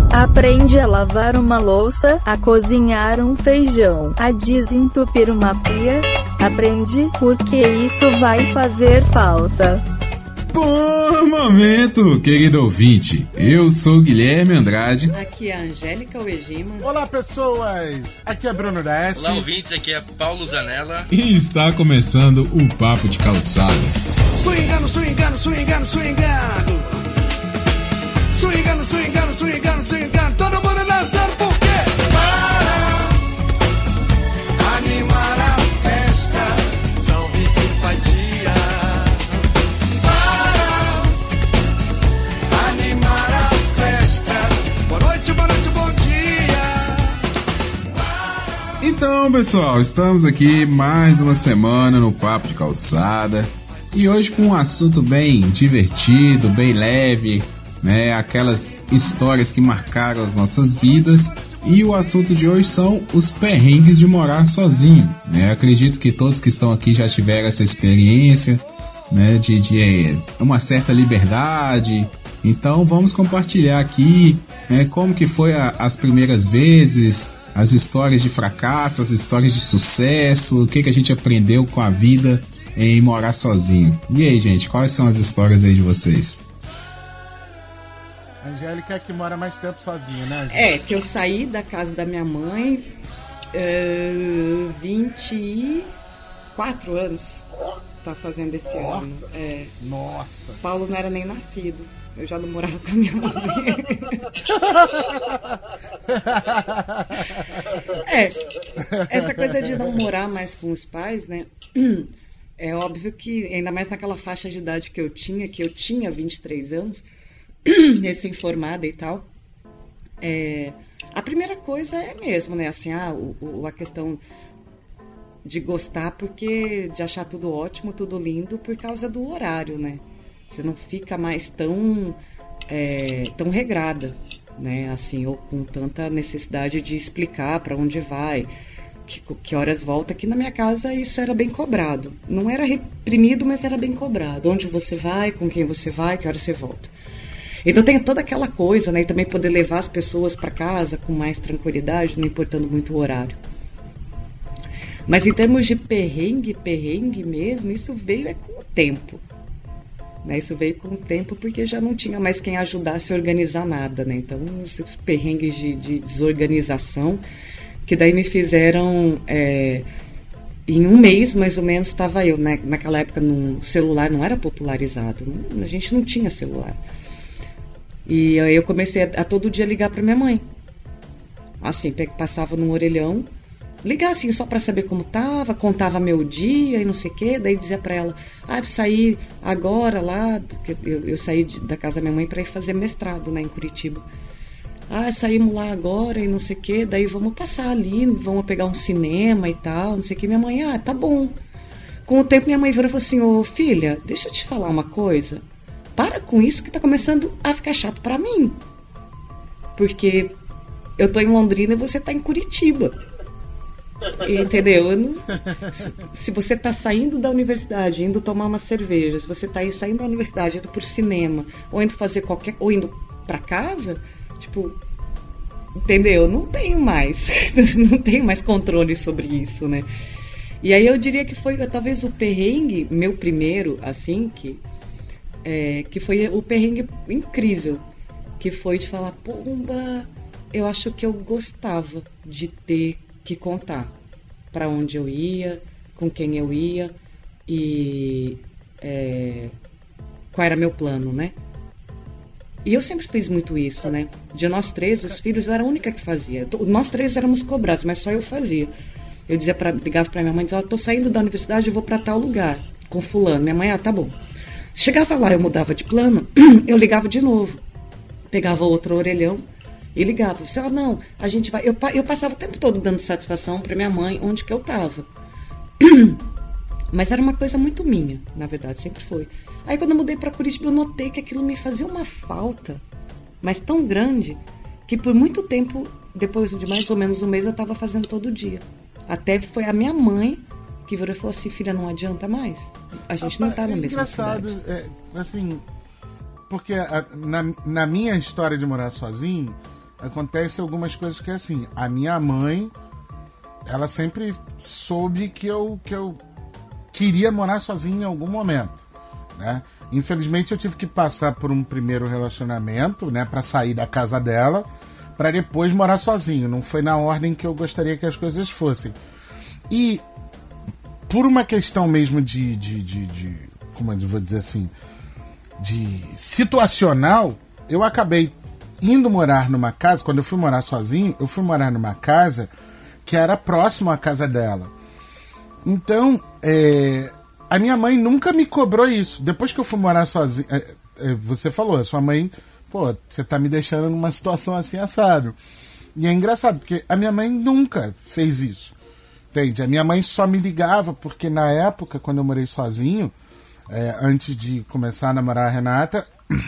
Aprende a lavar uma louça, a cozinhar um feijão, a desentupir uma pia. Aprende, porque isso vai fazer falta. Bom momento, querido ouvinte. Eu sou Guilherme Andrade. Aqui é a Angélica Uegima. Olá, pessoas. Aqui é Bruno Desce. Olá, ouvintes. Aqui é Paulo Zanella. E está começando o Papo de Calçada. Swingando, swingando, swingando, swingando. Swingando, swingando, swingando, swingando. Todo mundo dançando por quê? Para animar a festa. Salve simpatia. Para animar a festa. Boa noite, bom dia. Então, pessoal, estamos aqui mais uma semana no Papo de Calçada. E hoje com um assunto bem divertido, bem leve, né? Aquelas histórias que marcaram as nossas vidas. E o assunto de hoje são os perrengues de morar sozinho, né? Acredito que todos que estão aqui já tiveram essa experiência, né? De uma certa liberdade. Então vamos compartilhar aqui, né? Como que foi as primeiras vezes, as histórias de fracasso, as histórias de sucesso, o que a gente aprendeu com a vida em morar sozinho. E aí, gente, quais são as histórias aí de vocês? A Angélica é que mora mais tempo sozinha, né, Angélica? É, que eu saí da casa da minha mãe 24 anos. Tá fazendo esse ano. É. Nossa. Paulo não era nem nascido. Eu já não morava com a minha mãe. Essa coisa de não morar mais com os pais, né? É óbvio que, ainda mais naquela faixa de idade que eu tinha 23 anos, recém-formada e tal, a primeira coisa é mesmo, né, assim, a questão de gostar, de achar tudo ótimo, tudo lindo, por causa do horário, né, você não fica mais tão regrada, né, assim, ou com tanta necessidade de explicar para onde vai, que horas volta. Aqui na minha casa isso era bem cobrado. Não era reprimido, mas era bem cobrado. Onde você vai, com quem você vai, que horas você volta. Então tem toda aquela coisa, né? E também poder levar as pessoas para casa com mais tranquilidade, não importando muito o horário. Mas em termos de perrengue mesmo, isso veio com o tempo. Né? Isso veio com o tempo porque já não tinha mais quem ajudasse a organizar nada, né? Então esses perrengues de desorganização, que daí me fizeram, em um mês mais ou menos estava eu, né? Naquela época o celular não era popularizado, a gente não tinha celular. E aí eu comecei a todo dia ligar para minha mãe, assim, passava num orelhão, ligar assim só para saber como tava, contava meu dia e não sei o que, daí dizia para ela, eu saí agora lá, eu saí da casa da minha mãe para ir fazer mestrado, né, em Curitiba. Saímos lá agora e não sei o que, daí vamos passar ali, vamos pegar um cinema e tal, não sei o que. Minha mãe, tá bom. Com o tempo minha mãe virou e falou assim, ô filha, deixa eu te falar uma coisa, para com isso que tá começando a ficar chato pra mim. Porque eu tô em Londrina e você tá em Curitiba. Entendeu? Se você tá saindo da universidade, indo tomar uma cerveja, se você tá saindo da universidade, indo pro cinema, ou indo fazer ou indo pra casa, tipo, entendeu? Não tenho mais controle sobre isso, né? E aí eu diria que foi talvez o perrengue, meu primeiro, assim, que foi o perrengue incrível, que foi de falar, pomba, eu acho que eu gostava de ter que contar para onde eu ia, com quem eu ia e qual era meu plano, né? E eu sempre fiz muito isso, né? De nós três, os filhos, eu era a única que fazia. Nós três éramos cobrados, mas só eu fazia. Eu ligava pra minha mãe e dizia, tô saindo da universidade, eu vou pra tal lugar, com fulano. Minha mãe, tá bom. Chegava lá, eu mudava de plano, eu ligava de novo. Pegava outro orelhão e ligava. Você, não, a gente vai... Eu passava o tempo todo dando satisfação pra minha mãe, onde que eu tava. Mas era uma coisa muito minha, na verdade, sempre foi. Aí quando eu mudei para Curitiba, eu notei que aquilo me fazia uma falta, mas tão grande, que por muito tempo, depois de mais ou menos um mês, eu estava fazendo todo dia. Até foi a minha mãe que virou e falou assim, filha, não adianta mais. A gente não tá na mesma cidade. Assim, porque na minha história de morar sozinho, acontece algumas coisas que é assim, a minha mãe, ela sempre soube que eu queria morar sozinho em algum momento, né? Infelizmente eu tive que passar por um primeiro relacionamento, né, para sair da casa dela, para depois morar sozinho. Não foi na ordem que eu gostaria que as coisas fossem. E por uma questão mesmo de como eu vou dizer assim, de situacional, eu acabei indo morar numa casa. Quando eu fui morar sozinho, eu fui morar numa casa que era próximo à casa dela. Então, a minha mãe nunca me cobrou isso. Depois que eu fui morar sozinho, você falou, a sua mãe, pô, você tá me deixando numa situação assim assado. E é engraçado, porque a minha mãe nunca fez isso. Entende? A minha mãe só me ligava, porque na época, quando eu morei sozinho, antes de começar a namorar a Renata,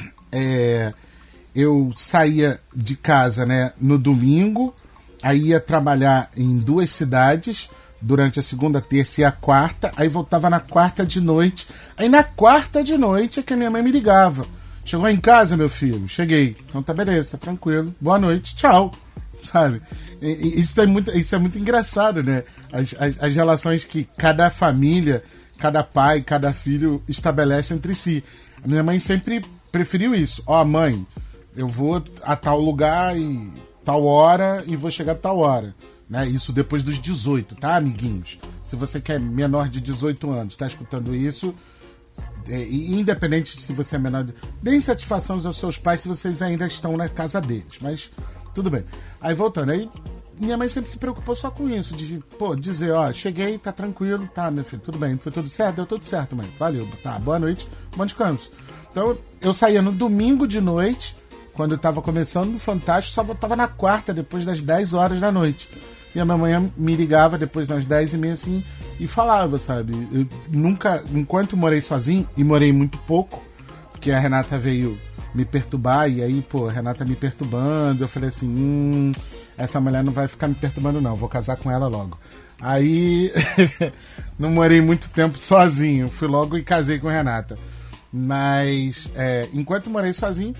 eu saía de casa, né, no domingo, aí ia trabalhar em 2 cidades, durante a segunda, terça e a quarta, aí voltava na quarta de noite. Aí na quarta de noite é que a minha mãe me ligava. Chegou em casa, meu filho? Cheguei. Então tá, beleza, tá tranquilo. Boa noite, tchau. Sabe? Isso é muito engraçado, né? As relações que cada família, cada pai, cada filho estabelece entre si. A minha mãe sempre preferiu isso. Ó, mãe, eu vou a tal lugar e tal hora e vou chegar a tal hora. Né? Isso depois dos 18, tá, amiguinhos? Se você quer menor de 18 anos, tá escutando isso, independente de se você é menor de... Deem satisfação aos seus pais se vocês ainda estão na casa deles, mas tudo bem. Aí voltando, aí minha mãe sempre se preocupou só com isso, de dizer, ó, cheguei, tá tranquilo, tá, meu filho, tudo bem, foi tudo certo? Deu tudo certo, mãe, valeu, tá, boa noite, bom descanso. Então eu saía no domingo de noite, quando eu tava começando no Fantástico, só voltava na quarta, depois das 10 horas da noite. E a minha mãe me ligava depois das 10h30 assim, e falava, sabe? Eu nunca, enquanto morei sozinho, e morei muito pouco, porque a Renata veio me perturbar, e aí, a Renata me perturbando, eu falei assim, essa mulher não vai ficar me perturbando não, vou casar com ela logo. Aí, não morei muito tempo sozinho, fui logo e casei com a Renata. Mas, enquanto morei sozinho,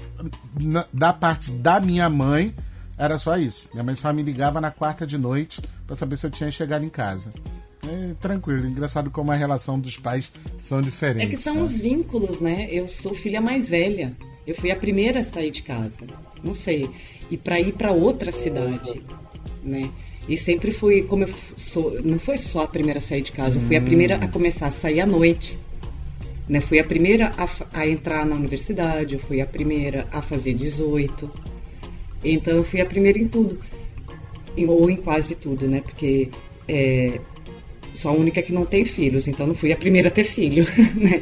da parte da minha mãe, era só isso. Minha mãe só me ligava na quarta de noite pra saber se eu tinha chegado em casa. Tranquilo, engraçado como a relação dos pais são diferentes. É que são os vínculos, né? Eu sou filha mais velha. Eu fui a primeira a sair de casa. Não sei. E pra ir pra outra cidade, né? E sempre fui, como eu sou, não foi só a primeira a sair de casa, eu fui a primeira a começar a sair à noite. Né? Fui a primeira a entrar na universidade, eu fui a primeira a fazer 18. Então eu fui a primeira em tudo, ou em quase tudo, né? Porque sou a única que não tem filhos, então não fui a primeira a ter filho, né?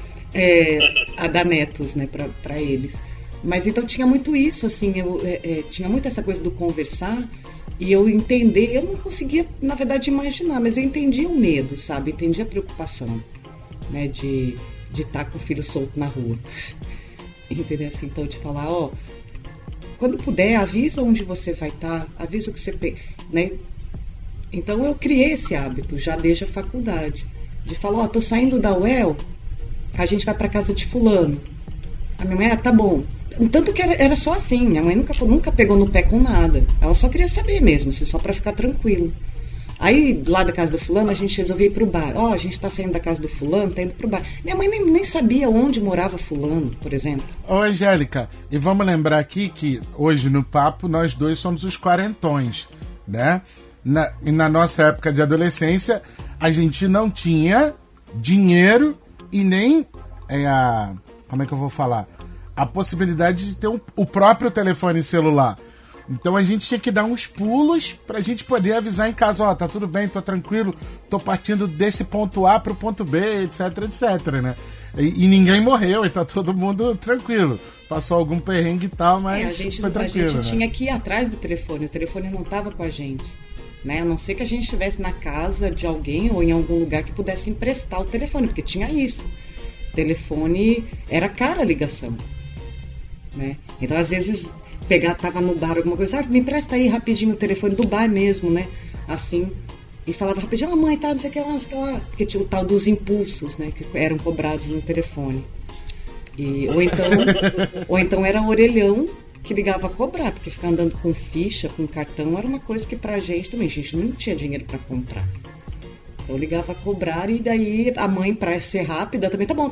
A dar netos, né? Pra eles. Mas então tinha muito isso, assim, tinha muito essa coisa do conversar e eu entender, eu não conseguia, na verdade, imaginar, mas eu entendia o medo, sabe? Entendia a preocupação, né? De estar com o filho solto na rua. Entendeu? Assim, então de falar, quando puder, avisa onde você vai estar, avisa o que você... Né? Então eu criei esse hábito, já desde a faculdade, de falar, tô saindo da UEL, a gente vai pra casa de fulano. A minha mãe, tá bom. Tanto que era só assim, minha mãe nunca pegou no pé com nada. Ela só queria saber mesmo, assim, só pra ficar tranquilo. Aí, lá da casa do fulano, a gente resolveu ir pro bar. A gente tá saindo da casa do fulano, tá indo pro bar. Minha mãe nem sabia onde morava fulano, por exemplo. Angélica, e vamos lembrar aqui que hoje no papo nós dois somos os quarentões, né? Na nossa época de adolescência, a gente não tinha dinheiro e nem como é que eu vou falar? A possibilidade de ter o próprio telefone celular. Então a gente tinha que dar uns pulos pra gente poder avisar em casa, tá tudo bem, tô tranquilo, tô partindo desse ponto A pro ponto B, etc, né? E ninguém morreu, e tá todo mundo tranquilo. Passou algum perrengue e tal, mas foi tranquilo. A gente tinha que ir atrás do telefone, o telefone não tava com a gente, né? A não ser que a gente estivesse na casa de alguém ou em algum lugar que pudesse emprestar o telefone, porque tinha isso. O telefone era cara a ligação, né? Então às vezes... tava no bar, alguma coisa, me empresta aí rapidinho o telefone do bar mesmo, né? Assim, e falava rapidinho, mãe, tá, não sei o que lá, porque tinha o tal dos impulsos, né? Que eram cobrados no telefone. Ou então era orelhão, que ligava a cobrar, porque ficar andando com ficha, com cartão, era uma coisa que pra gente também, a gente não tinha dinheiro pra comprar. Eu ligava a cobrar e daí a mãe, pra ser rápida, também, tá bom.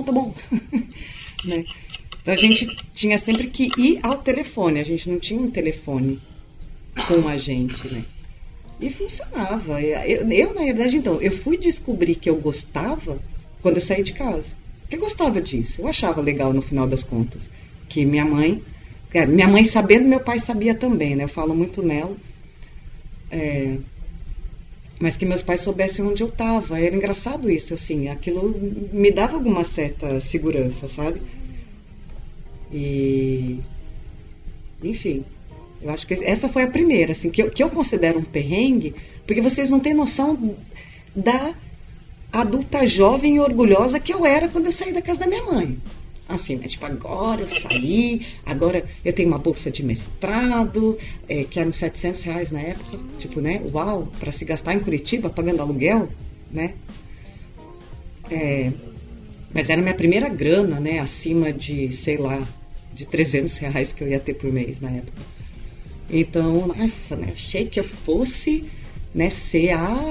Né? Então a gente tinha sempre que ir ao telefone, a gente não tinha um telefone com a gente, né? E funcionava. Eu, na verdade, então, eu fui descobrir que eu gostava quando eu saí de casa. Porque eu gostava disso, eu achava legal no final das contas. Que minha mãe sabendo, meu pai sabia também, né? Eu falo muito nela. Mas que meus pais soubessem onde eu estava. Era engraçado isso, assim. Aquilo me dava alguma certa segurança, sabe? E... Enfim, eu acho que essa foi a primeira, assim, que eu considero um perrengue, porque vocês não têm noção da adulta jovem e orgulhosa que eu era quando eu saí da casa da minha mãe. Assim, né? Tipo, agora eu saí, agora eu tenho uma bolsa de mestrado, que eram R$700 na época, tipo, né? Uau, para se gastar em Curitiba, pagando aluguel, né? Mas era a minha primeira grana, né? Acima de, sei lá, de R$300 que eu ia ter por mês na época. Então, nossa, né? Achei que eu fosse, né, ser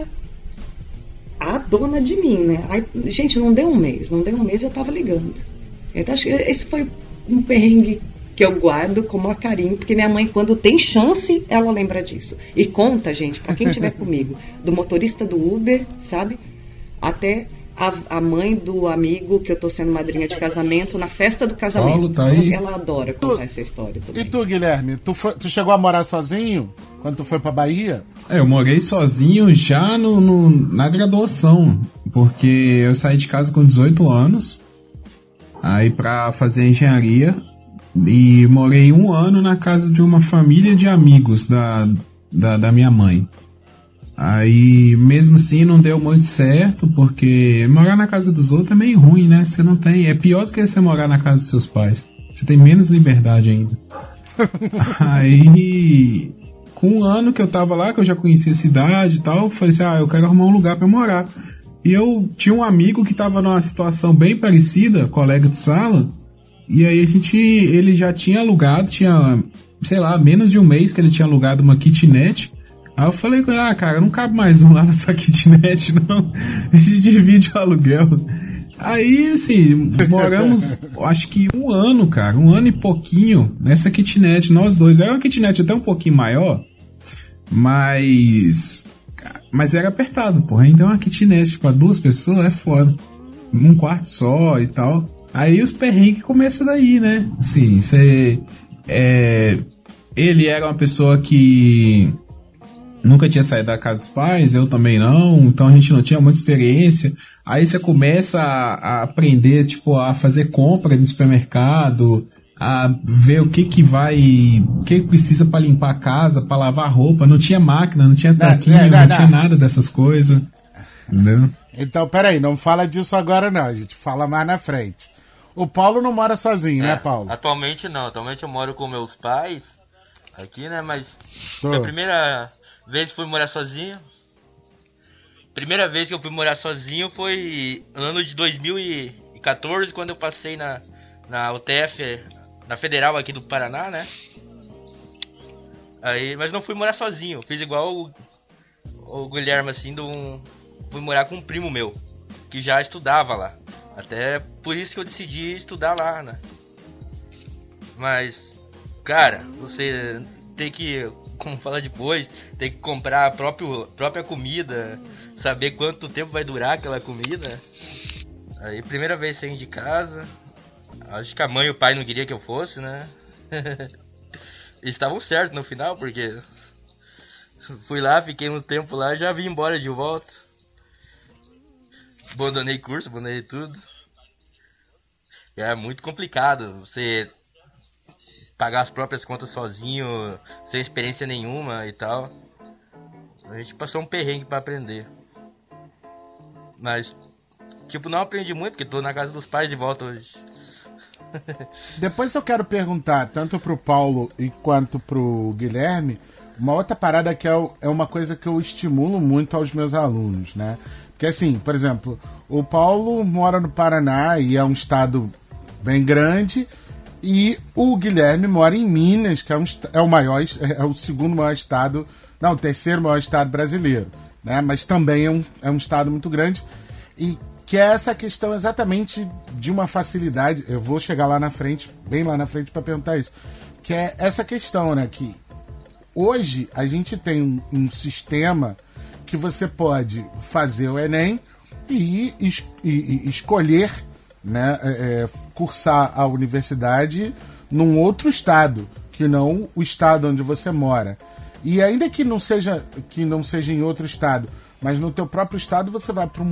a dona de mim, né? Aí, gente, não deu um mês eu tava ligando. Então, acho que esse foi um perrengue que eu guardo com o maior carinho, porque minha mãe, quando tem chance, ela lembra disso. E conta, gente, pra quem estiver comigo, do motorista do Uber, sabe? Até a mãe do amigo que eu tô sendo madrinha de casamento, na festa do casamento. Paulo, tá aí. Ela adora contar essa história também. E tu, Guilherme, tu chegou a morar sozinho quando tu foi pra Bahia? Eu morei sozinho já na graduação, porque eu saí de casa com 18 anos, aí pra fazer engenharia, e morei 1 ano na casa de uma família de amigos da minha mãe. Aí, mesmo assim, não deu muito certo, porque morar na casa dos outros é meio ruim, né? Você não tem... É pior do que você morar na casa dos seus pais. Você tem menos liberdade ainda. Aí, com 1 ano que eu tava lá, que eu já conhecia a cidade e tal, eu falei assim, eu quero arrumar um lugar pra morar. E eu tinha um amigo que tava numa situação bem parecida, colega de sala, e aí ele já tinha alugado, sei lá, menos de 1 mês que ele tinha alugado uma kitnet. Aí eu falei com ele, cara, não cabe mais um lá na sua kitnet, não. A gente divide o aluguel. Aí, assim, moramos, acho que 1 ano, cara, 1 ano e pouquinho nessa kitnet, nós dois. Era uma kitnet até um pouquinho maior, mas era apertado, porra. Então uma kitnet pra 2 pessoas é foda. 1 quarto só e tal. Aí os perrengues começam daí, né? Assim, ele era uma pessoa que nunca tinha saído da casa dos pais, eu também não, então a gente não tinha muita experiência. Aí você começa a aprender, tipo, a fazer compra no supermercado, a ver o que precisa pra limpar a casa, pra lavar roupa. Não tinha máquina, não tinha taquinho, não tinha nada dessas coisas. Entendeu? Então, peraí, não fala disso agora não, a gente fala mais na frente. O Paulo não mora sozinho, né, Paulo? Atualmente não, atualmente eu moro com meus pais aqui, né, mas a primeira vez que fui morar sozinho. Primeira vez que eu fui morar sozinho foi no ano de 2014, quando eu passei na UTF, na Federal aqui do Paraná, né? Aí, mas não fui morar sozinho, fiz igual o Guilherme, assim, fui morar com um primo meu, que já estudava lá. Até por isso que eu decidi estudar lá, né? Mas, cara, você tem que, como fala depois, tem que comprar a própria comida, saber quanto tempo vai durar aquela comida. Aí, primeira vez saindo de casa, acho que a mãe e o pai não queriam que eu fosse, né? Eles estavam certos no final, porque fui lá, fiquei um tempo lá e já vim embora de volta. Abandonei curso, abandonei tudo. É muito complicado você pagar as próprias contas sozinho, sem experiência nenhuma e tal. A gente passou um perrengue pra aprender. Mas, tipo, não aprendi muito, porque tô na casa dos pais de volta hoje. Depois eu quero perguntar, tanto pro Paulo quanto pro Guilherme, uma outra parada que é uma coisa que eu estimulo muito aos meus alunos, né? Porque assim, por exemplo, o Paulo mora no Paraná e é um estado bem grande, E o Guilherme mora em Minas, que é o maior, é o segundo maior estado, não, o terceiro maior estado brasileiro, né? Mas também é um estado muito grande, e que é essa questão exatamente de uma facilidade. Eu vou chegar lá na frente, bem lá na frente, para perguntar isso. Que é essa questão, né? Que hoje a gente tem um sistema que você pode fazer o Enem e escolher, né, cursar a universidade num outro estado, que não o estado onde você mora. E ainda que não seja em outro estado, mas no teu próprio estado você vai para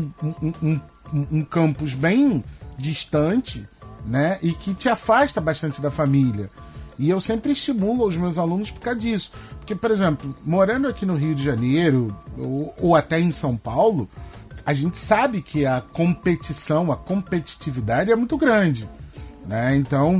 um campus bem distante, né, e que te afasta bastante da família. E eu sempre estimulo os meus alunos por causa disso. Porque, por exemplo, morando aqui no Rio de Janeiro ou até em São Paulo, a gente sabe que a competitividade é muito grande, né? Então,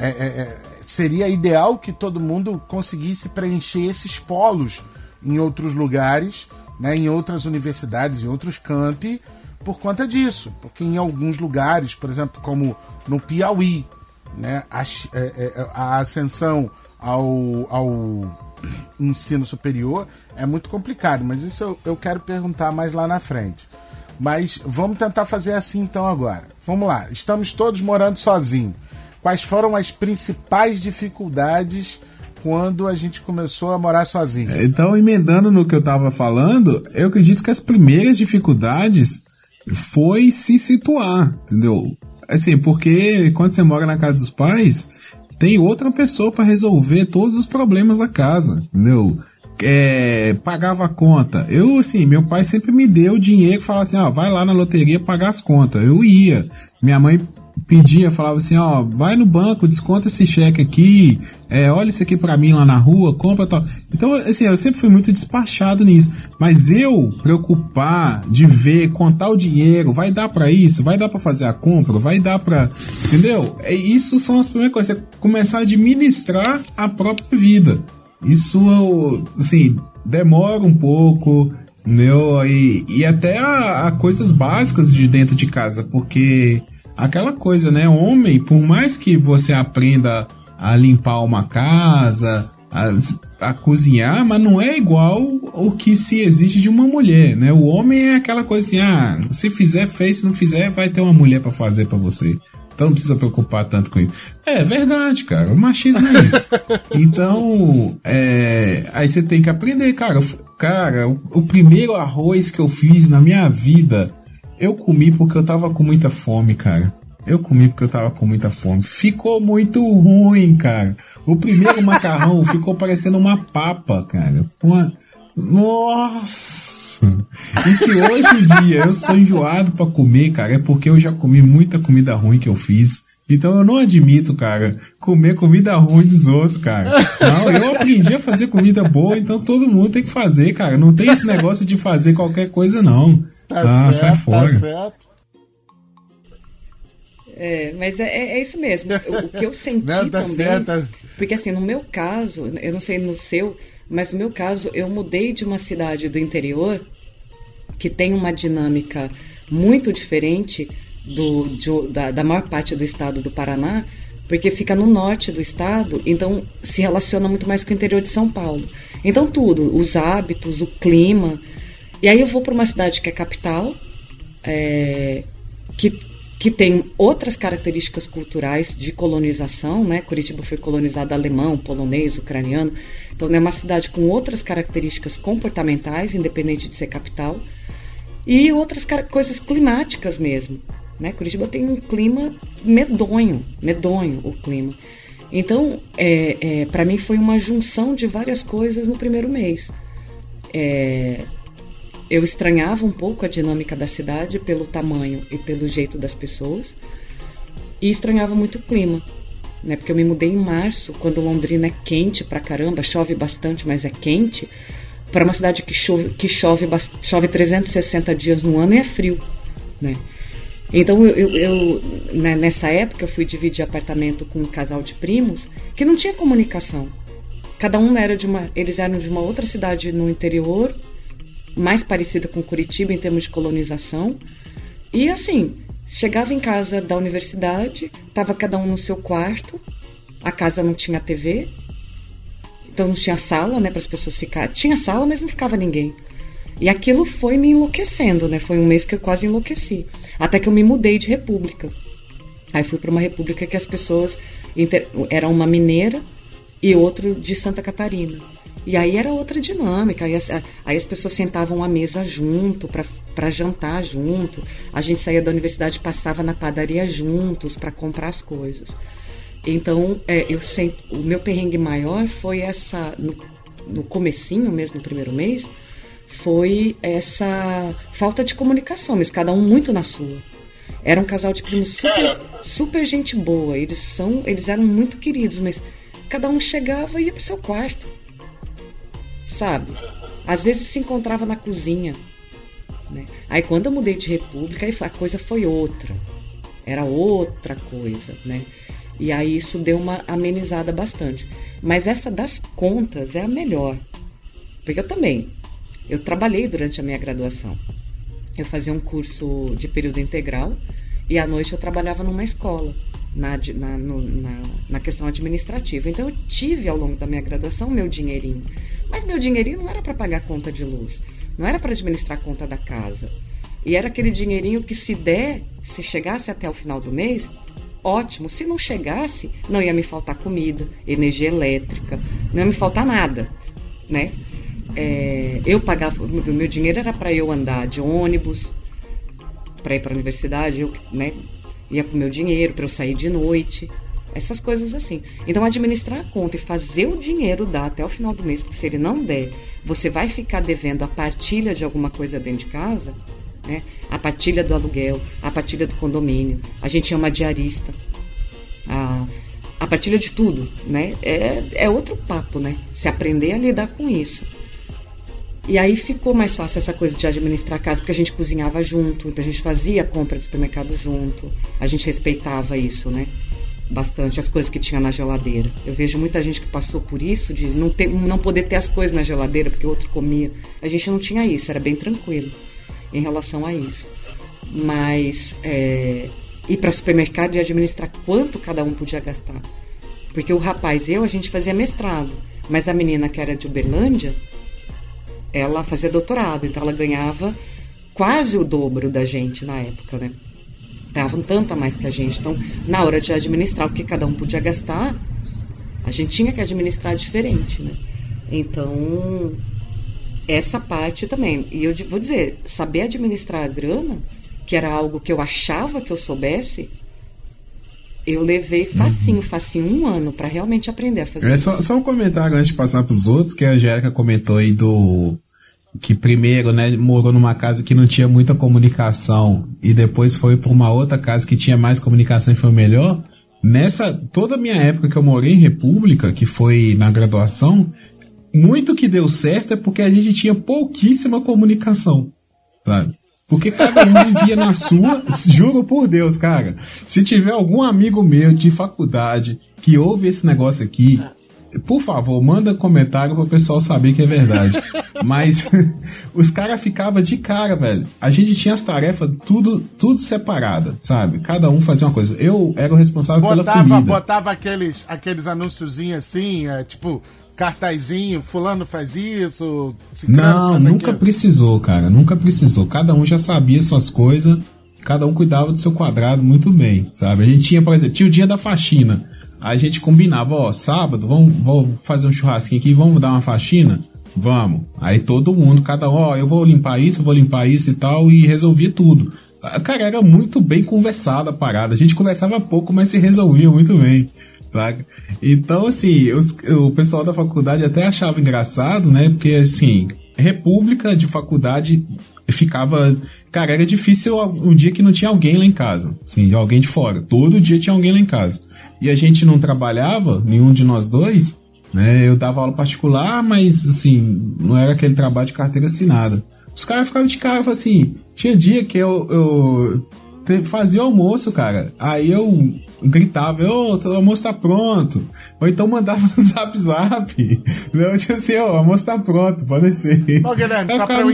seria ideal que todo mundo conseguisse preencher esses polos em outros lugares, né? Em outras universidades, em outros campi, por conta disso. Porque em alguns lugares, por exemplo, como no Piauí, né, a ascensão ao ensino superior é muito complicado, mas isso eu quero perguntar mais lá na frente. Mas vamos tentar fazer assim então agora. Vamos lá, estamos todos morando sozinhos. Quais foram as principais dificuldades quando a gente começou a morar sozinho? Então, emendando no que eu estava falando, eu acredito que as primeiras dificuldades foi se situar, entendeu? Assim, porque quando você mora na casa dos pais, tem outra pessoa para resolver todos os problemas da casa, entendeu? Pagava a conta. Meu pai sempre me deu dinheiro e falava assim, vai lá na loteria pagar as contas. Eu ia. Minha mãe pedia, falava assim, vai no banco, desconta esse cheque aqui, olha isso aqui pra mim lá na rua, compra tal. Então, assim, eu sempre fui muito despachado nisso, mas eu preocupar de ver, contar o dinheiro, vai dar pra isso, vai dar pra fazer a compra, vai dar pra, entendeu? Isso são as primeiras coisas, começar a administrar a própria vida. Isso, assim, demora um pouco, entendeu? E até a coisas básicas de dentro de casa, porque aquela coisa, né? Homem, por mais que você aprenda a limpar uma casa, a cozinhar, mas não é igual o que se exige de uma mulher, né? O homem é aquela coisa assim, se fizer, fez, se não fizer, vai ter uma mulher pra fazer pra você. Então não precisa preocupar tanto com isso. É verdade, cara. O machismo é isso. Então, aí você tem que aprender, cara. Cara, o primeiro arroz que eu fiz na minha vida, eu comi porque eu tava com muita fome, cara. Ficou muito ruim, cara. O primeiro macarrão ficou parecendo uma papa, cara. Nossa! E se hoje em dia eu sou enjoado pra comer, cara, é porque eu já comi muita comida ruim que eu fiz. Então eu não admito, cara, comer comida ruim dos outros, cara. Não, eu aprendi a fazer comida boa, então todo mundo tem que fazer, cara. Não tem esse negócio de fazer qualquer coisa, não. Tá certo, sai fora. Tá certo. Mas é isso mesmo. O que eu senti não, tá também... Certo. Porque assim, no meu caso, eu não sei no seu, mas no meu caso, eu mudei de uma cidade do interior que tem uma dinâmica muito diferente da maior parte do estado do Paraná, porque fica no norte do estado, então se relaciona muito mais com o interior de São Paulo. Então tudo, os hábitos, o clima. E aí eu vou para uma cidade que é capital, que tem outras características culturais de colonização, né? Curitiba foi colonizada alemão, polonês, ucraniano. Então é uma cidade com outras características comportamentais, independente de ser capital, e outras coisas climáticas mesmo, né? Curitiba tem um clima medonho o clima. Então, para mim foi uma junção de várias coisas no primeiro mês. Eu estranhava um pouco a dinâmica da cidade pelo tamanho e pelo jeito das pessoas, e estranhava muito o clima, né? Porque eu me mudei em março, quando Londrina é quente pra caramba, chove bastante, mas é quente, para uma cidade que chove 360 dias no ano e é frio, né? Então nessa época eu fui dividir apartamento com um casal de primos que não tinha comunicação. Cada um eles eram de uma outra cidade no interior, mais parecida com Curitiba em termos de colonização. E assim, chegava em casa da universidade, estava cada um no seu quarto, A casa não tinha TV, então não tinha sala, né, para as pessoas ficarem. Tinha sala, mas não ficava ninguém. E aquilo foi me enlouquecendo, né? Foi um mês que eu quase enlouqueci. Até que eu me mudei de república. Aí fui para uma república que as pessoas... Era uma mineira e outro de Santa Catarina. E aí era outra dinâmica. Aí as pessoas sentavam à mesa junto, para jantar junto. A gente saía da universidade e passava na padaria juntos para comprar as coisas. Então, o meu perrengue maior foi essa... No comecinho mesmo, no primeiro mês... foi essa falta de comunicação, mas cada um muito na sua. Era um casal de primos super gente boa, eles eram muito queridos, mas cada um chegava e ia pro seu quarto, sabe? Às vezes se encontrava na cozinha, né? Aí quando eu mudei de república, a coisa foi outra, era outra coisa, né? E aí isso deu uma amenizada bastante. Mas essa das contas é a melhor, porque eu trabalhei durante a minha graduação. Eu fazia um curso de período integral e à noite eu trabalhava numa escola, na questão administrativa. Então eu tive ao longo da minha graduação meu dinheirinho. Mas meu dinheirinho não era para pagar conta de luz, não era para administrar a conta da casa. E era aquele dinheirinho que se chegasse até o final do mês, ótimo. Se não chegasse, não ia me faltar comida, energia elétrica, não ia me faltar nada, né? Eu pagava, o meu dinheiro era para eu andar de ônibus, para ir para a universidade, eu, né, ia com o meu dinheiro para eu sair de noite, essas coisas assim. Então administrar a conta e fazer o dinheiro dar até o final do mês, porque se ele não der, você vai ficar devendo a partilha de alguma coisa dentro de casa, né? A partilha do aluguel, a partilha do condomínio, a gente é uma diarista, a partilha de tudo, né? É outro papo, né? Se aprender a lidar com isso. E aí ficou mais fácil essa coisa de administrar a casa, porque a gente cozinhava junto, então a gente fazia a compra de supermercado junto, a gente respeitava isso, né? Bastante, as coisas que tinha na geladeira. Eu vejo muita gente que passou por isso, de não poder ter as coisas na geladeira, porque o outro comia. A gente não tinha isso, era bem tranquilo em relação a isso. Mas ir para supermercado e administrar quanto cada um podia gastar. Porque o rapaz a gente fazia mestrado, mas a menina que era de Uberlândia, ela fazia doutorado, então ela ganhava quase o dobro da gente na época, né? Ganhavam tanto a mais que a gente. Então, na hora de administrar o que cada um podia gastar, a gente tinha que administrar diferente, né? Então, essa parte também. E eu vou dizer, saber administrar a grana, que era algo que eu achava que eu soubesse, eu levei facinho 1 ano para realmente aprender a fazer isso. Só um comentário antes de passar para os outros, que a Angélica comentou aí que primeiro, né, morou numa casa que não tinha muita comunicação e depois foi para uma outra casa que tinha mais comunicação e foi melhor. Toda a minha época que eu morei em república, que foi na graduação, muito que deu certo é porque a gente tinha pouquíssima comunicação, sabe? Porque cada um vivia na sua, juro por Deus, cara, se tiver algum amigo meu de faculdade que ouve esse negócio aqui, por favor, manda comentário para o pessoal saber que é verdade. Mas os caras ficavam de cara, velho. A gente tinha as tarefas tudo separada, sabe? Cada um fazia uma coisa. Eu era o responsável pela comida. Botava aqueles anúnciozinhos assim, tipo... cartazinho, fulano faz isso, não, faz nunca precisou, cara, nunca precisou. Cada um já sabia suas coisas, cada um cuidava do seu quadrado muito bem, sabe? A gente tinha, por exemplo, tinha o dia da faxina. Aí a gente combinava, sábado, vamos fazer um churrasquinho aqui, vamos dar uma faxina? Vamos. Aí todo mundo, cada um, eu vou limpar isso e tal, e resolvia tudo. Cara, era muito bem conversada a parada. A gente conversava pouco, mas se resolvia muito bem. Sabe? Então, assim, o pessoal da faculdade até achava engraçado, né? Porque, assim, república de faculdade ficava... Cara, era difícil um dia que não tinha alguém lá em casa. Assim, alguém de fora. Todo dia tinha alguém lá em casa. E a gente não trabalhava, nenhum de nós dois, né? Eu dava aula particular, mas, assim, não era aquele trabalho de carteira assinada. Os caras ficavam de cara, assim... Tinha dia que eu fazia o almoço, cara. Aí eu... gritava, o almoço tá pronto. Ou então mandava no zap. Não, tipo assim, o almoço tá pronto, pode ser. Ô, Guilherme,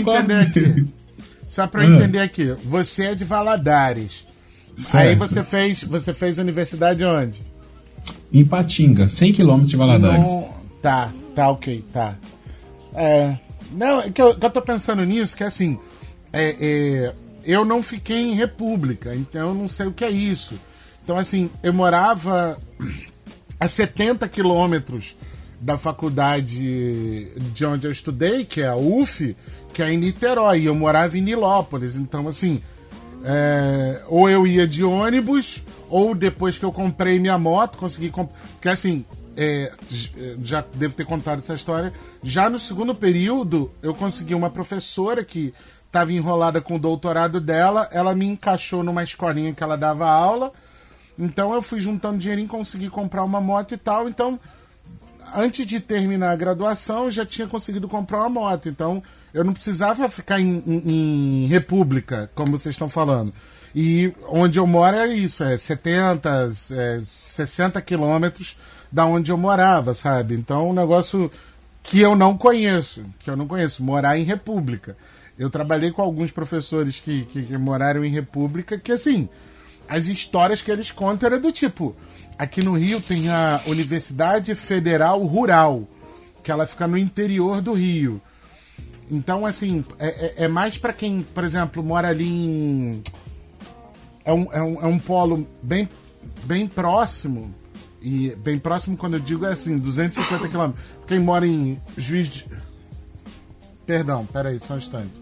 só pra eu entender aqui. Você é de Valadares. Certo. Aí você fez universidade onde? em Patinga, 100 km de Valadares. Tá, ok, tá. Não, é que eu tô pensando nisso, que assim, eu não fiquei em república, então eu não sei o que é isso. Então, assim, eu morava a 70 quilômetros da faculdade de onde eu estudei, que é a UF, que é em Niterói, e eu morava em Nilópolis. Então, assim, ou eu ia de ônibus, ou depois que eu comprei minha moto, consegui comprar. Porque, assim, já devo ter contado essa história. Já no segundo período, eu consegui uma professora que estava enrolada com o doutorado dela, ela me encaixou numa escolinha que ela dava aula. Então eu fui juntando dinheirinho, consegui comprar uma moto e tal. Então, antes de terminar a graduação, eu já tinha conseguido comprar uma moto. Então, eu não precisava ficar em república, como vocês estão falando. E onde eu moro é isso, 70, 60 quilômetros da onde eu morava, sabe? Então, um negócio que eu não conheço, morar em república. Eu trabalhei com alguns professores que moraram em república, que assim, as histórias que eles contam eram do tipo, aqui no Rio tem a Universidade Federal Rural, que ela fica no interior do Rio. Então, assim, é mais para quem, por exemplo, mora ali em... É um polo bem próximo, e bem próximo quando eu digo é assim, 250 quilômetros. Quem mora em Juiz de... Perdão, peraí, só um instante.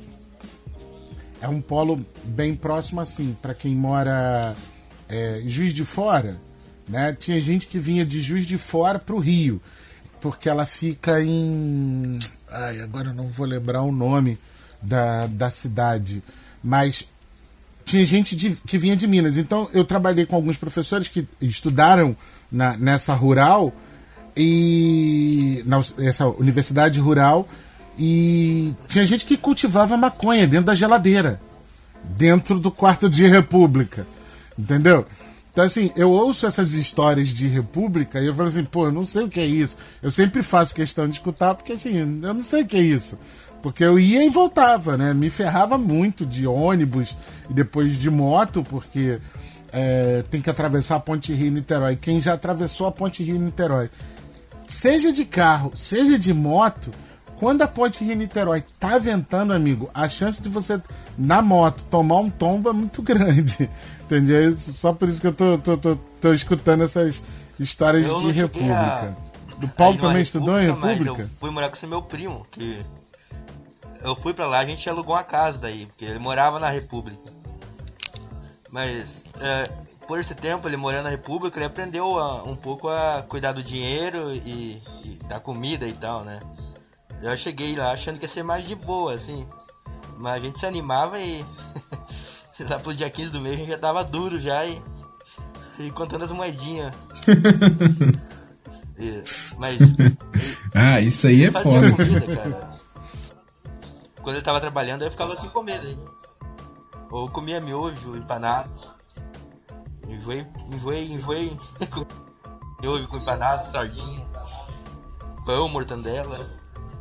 É um polo bem próximo assim, para quem mora em Juiz de Fora, né? Tinha gente que vinha de Juiz de Fora para o Rio, porque ela fica em... agora eu não vou lembrar o nome da cidade, mas tinha gente que vinha de Minas. Então eu trabalhei com alguns professores que estudaram nessa rural, essa universidade rural, e tinha gente que cultivava maconha dentro da geladeira, dentro do quarto de república, entendeu? Então, assim, eu ouço essas histórias de república e eu falo assim, pô, eu não sei o que é isso. Eu sempre faço questão de escutar, porque assim, eu não sei o que é isso. Porque eu ia e voltava, né? Me ferrava muito de ônibus e depois de moto, porque tem que atravessar a Ponte Rio-Niterói. Quem já atravessou a Ponte Rio-Niterói, seja de carro, seja de moto, quando a Ponte Rio-Niterói tá ventando, amigo, a chance de você, na moto, tomar um tombo é muito grande. Entendeu? Só por isso que eu tô escutando essas histórias de república. O Paulo também estudou em república? Eu fui morar com esse meu primo, que eu fui pra lá, a gente alugou uma casa daí, porque ele morava na república. Mas por esse tempo, ele morando na república, ele aprendeu um pouco a cuidar do dinheiro e da comida e tal, né? Eu cheguei lá achando que ia ser mais de boa, assim. Mas a gente se animava e... lá pro dia 15 do mês a gente já tava duro já e contando as moedinhas. Mas... isso aí é foda. Comida, cara. Quando eu tava trabalhando, eu ficava sem comer daí. Ou comia miojo, empanado. Enjoei. Miojo com empanado, sardinha. Pão, mortandela.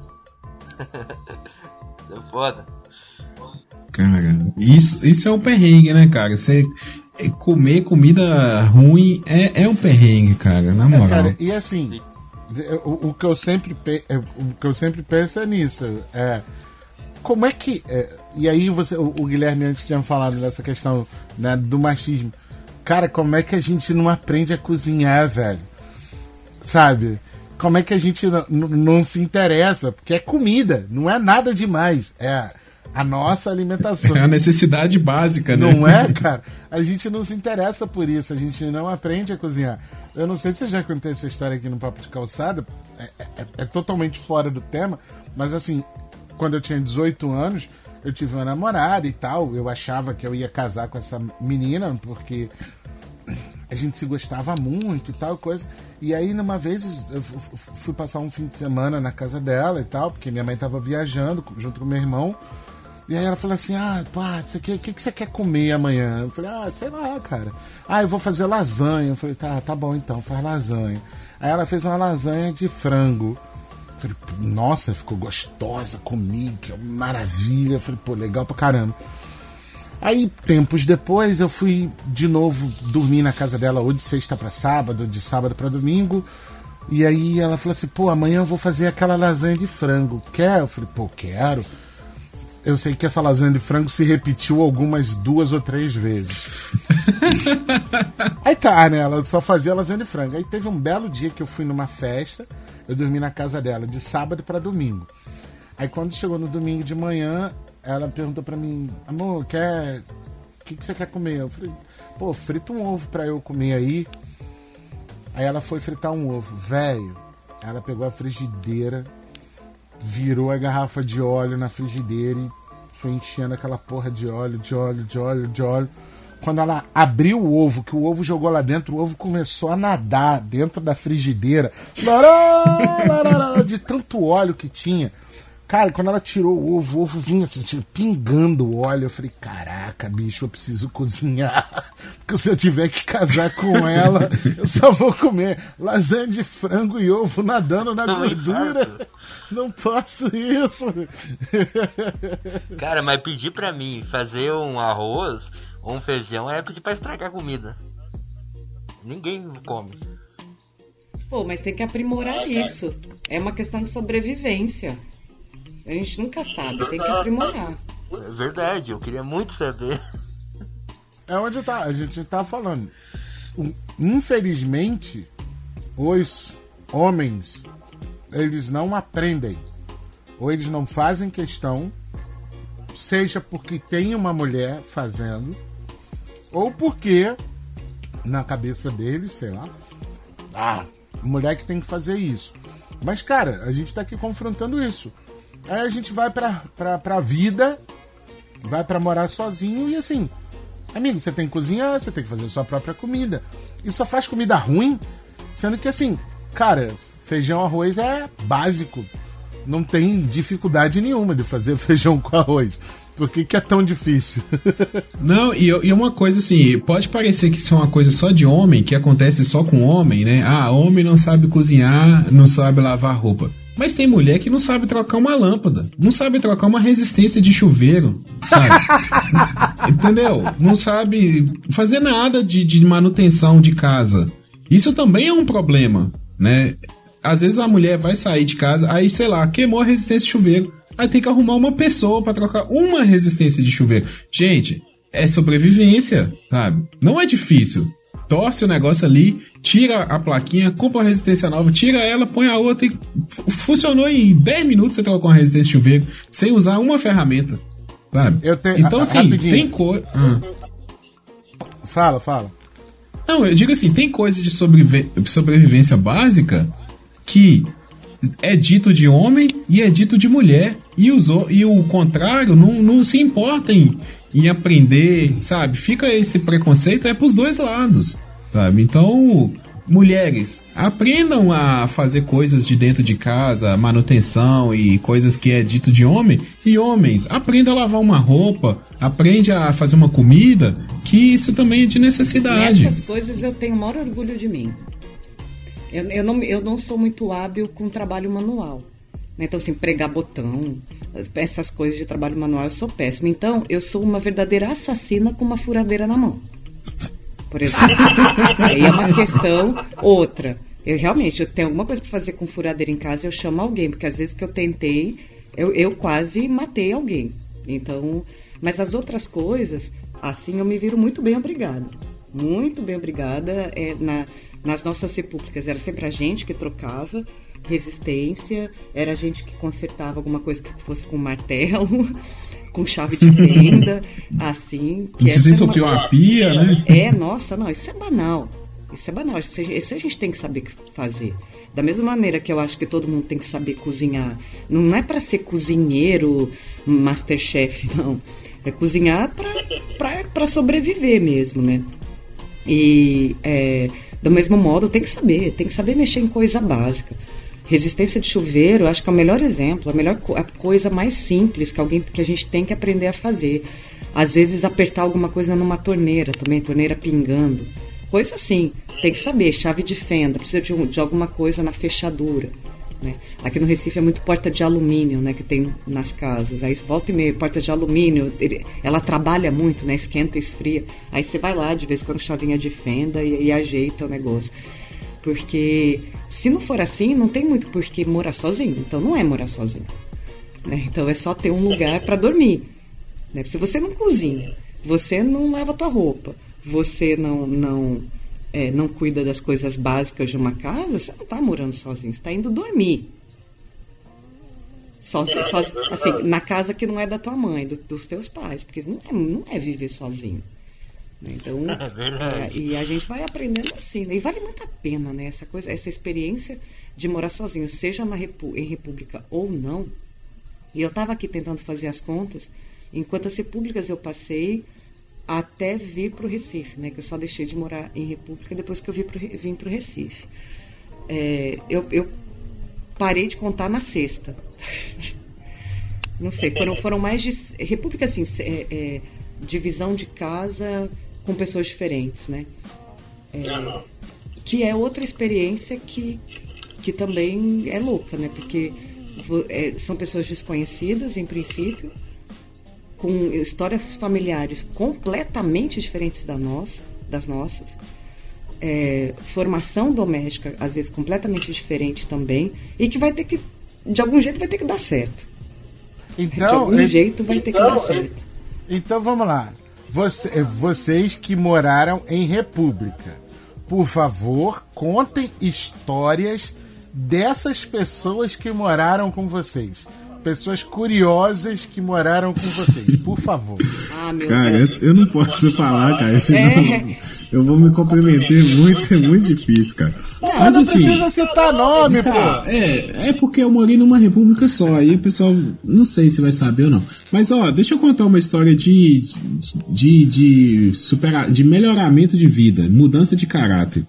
É foda. Cara, isso é um perrengue, né, cara? Você comer comida ruim é um perrengue, cara, na moral. Cara, e assim, o que eu sempre penso é nisso. Como é que... e aí o Guilherme antes tinha falado dessa questão, né, do machismo. Cara, como é que a gente não aprende a cozinhar, velho? Sabe? Como é que a gente não se interessa? Porque é comida, não é nada demais. É a nossa alimentação. É a necessidade básica, né? Não é, cara? A gente não se interessa por isso, a gente não aprende a cozinhar. Eu não sei se eu já contei essa história aqui no Papo de Calçada, é totalmente fora do tema, mas assim, quando eu tinha 18 anos, eu tive uma namorada e tal, eu achava que eu ia casar com essa menina, porque a gente se gostava muito e tal, coisa. E aí, numa vez, eu fui passar um fim de semana na casa dela e tal, porque minha mãe tava viajando junto com meu irmão. E aí ela falou assim, pá, o que você quer comer amanhã? Eu falei, sei lá, cara. Eu vou fazer lasanha. Eu falei, tá bom então, faz lasanha. Aí ela fez uma lasanha de frango. Eu falei, nossa, ficou gostosa, comi, que maravilha. Eu falei, pô, legal pra caramba. Aí, tempos depois, eu fui de novo dormir na casa dela, ou de sexta pra sábado, de sábado pra domingo. E aí ela falou assim, pô, amanhã eu vou fazer aquela lasanha de frango. Quer? Eu falei, pô, quero. Eu sei que essa lasanha de frango se repetiu algumas 2 ou 3 vezes. Aí tá, né? Ela só fazia lasanha de frango. Aí teve um belo dia que eu fui numa festa, eu dormi na casa dela, de sábado pra domingo. Aí quando chegou no domingo de manhã, ela perguntou pra mim, amor, o que você quer comer? Eu falei, pô, frita um ovo pra eu comer aí. Aí ela foi fritar um ovo. Velho, ela pegou a frigideira, virou a garrafa de óleo na frigideira e foi enchendo aquela porra de óleo. Quando ela abriu o ovo, que o ovo jogou lá dentro, o ovo começou a nadar dentro da frigideira. De tanto óleo que tinha. Cara, quando ela tirou o ovo vinha assim, pingando o óleo. Eu falei, caraca, bicho, eu preciso cozinhar. Porque se eu tiver que casar com ela, eu só vou comer lasanha de frango e ovo nadando na gordura. Não faço isso. Cara, mas pedir pra mim fazer um arroz ou um feijão é pedir pra estragar a comida. Ninguém come. Pô, mas tem que aprimorar isso. É uma questão de sobrevivência. A gente nunca sabe, tem que aprimorar. É verdade, eu queria muito saber. É onde a gente tá falando. Infelizmente, os homens, eles não aprendem. Ou eles não fazem questão, seja porque tem uma mulher fazendo, ou porque, na cabeça deles, sei lá, mulher que tem que fazer isso. Mas, cara, a gente tá aqui confrontando isso. Aí a gente vai pra vida, vai pra morar sozinho e assim, amigo, você tem que cozinhar, você tem que fazer a sua própria comida. E só faz comida ruim, sendo que assim, cara, feijão, arroz é básico. Não tem dificuldade nenhuma de fazer feijão com arroz. Por que é tão difícil? Não, e uma coisa assim, pode parecer que isso é uma coisa só de homem, que acontece só com homem, né? Ah, homem não sabe cozinhar, não sabe lavar roupa. Mas tem mulher que não sabe trocar uma lâmpada, não sabe trocar uma resistência de chuveiro, sabe? Entendeu? Não sabe fazer nada de manutenção de casa. Isso também é um problema, né? Às vezes a mulher vai sair de casa, aí, sei lá, queimou a resistência de chuveiro. Aí tem que arrumar uma pessoa pra trocar uma resistência de chuveiro. Gente, é sobrevivência, sabe? Não é difícil. Torce o negócio ali, tira a plaquinha, compra uma resistência nova, tira ela, põe a outra e funcionou em 10 minutos. Você trocou uma resistência de chuveiro sem usar uma ferramenta, sabe? Então assim, rapidinho. Tem coisa... Fala. Não, eu digo assim, tem coisa de sobrevivência básica que é dito de homem e é dito de mulher. E o contrário não se importa em aprender, sabe? Fica esse preconceito pros dois lados, sabe? Então, mulheres, aprendam a fazer coisas de dentro de casa, manutenção e coisas que é dito de homem. E homens, aprenda a lavar uma roupa, aprende a fazer uma comida, que isso também é de necessidade. Essas coisas eu tenho o maior orgulho de mim. Eu não sou muito hábil com trabalho manual. Então, assim, pregar botão, essas coisas de trabalho manual, eu sou péssima. Então, eu sou uma verdadeira assassina com uma furadeira na mão, por exemplo. Aí é uma questão. Outra, eu tenho alguma coisa para fazer com furadeira em casa, eu chamo alguém, porque às vezes que eu tentei, eu quase matei alguém. Então, mas as outras coisas, assim, eu me viro muito bem obrigada. Muito bem obrigada. Nas nossas repúblicas era sempre a gente que trocava resistência, era a gente que consertava alguma coisa que fosse com martelo, com chave de fenda, assim. Desentupiu a pia, né? Nossa, não, isso é banal. Isso a gente tem que saber fazer. Da mesma maneira que eu acho que todo mundo tem que saber cozinhar. Não é para ser cozinheiro, Masterchef, não. É cozinhar para sobreviver mesmo, né? E do mesmo modo tem que saber mexer em coisa básica. Resistência de chuveiro, acho que é o melhor exemplo, a coisa mais simples que a gente tem que aprender a fazer. Às vezes apertar alguma coisa numa torneira também, torneira pingando, coisa assim, tem que saber. Chave de fenda, precisa de alguma coisa na fechadura. né? Aqui no Recife é muito porta de alumínio, né, que tem nas casas. Aí volta e meia, porta de alumínio, ela trabalha muito, né, esquenta e esfria. Aí você vai lá, de vez em quando, chavinha de fenda e ajeita o negócio. Porque se não for assim, não tem muito por que morar sozinho. Então não é morar sozinho, né? Então é só ter um lugar para dormir, né? Se você não cozinha, você não lava a tua roupa, você não cuida das coisas básicas de uma casa, você não está morando sozinho, você está indo dormir. Assim, na casa que não é da tua mãe, dos teus pais, porque não é viver sozinho. Né? Então, e a gente vai aprendendo assim, né? E vale muito a pena, né? Essa experiência de morar sozinho, seja em república ou não. E eu estava aqui tentando fazer as contas, em quantas repúblicas eu passei até vir para o Recife, né? Que eu só deixei de morar em república depois que eu vim para o Recife. Eu parei de contar na sexta. Não sei, foram mais de... República, assim, divisão de casa com pessoas diferentes, né? Que é outra experiência que também é louca, né? Porque são pessoas desconhecidas, em princípio, com histórias familiares completamente diferentes das nossas, formação doméstica, às vezes, completamente diferente também, e que vai ter que, de algum jeito, vai ter que dar certo. Então, de algum jeito vai ter que dar certo. Então, vamos lá. Vocês que moraram em república, por favor, contem histórias dessas pessoas que moraram com vocês. Pessoas curiosas que moraram com vocês, por favor. Cara, eu não posso falar, cara, senão eu vou me comprometer muito, é muito difícil, cara. Mas não assim, precisa citar nome, pô. É porque eu morei numa república só, aí o pessoal não sei se vai saber ou não. Mas, ó, deixa eu contar uma história de melhoramento de vida, mudança de caráter.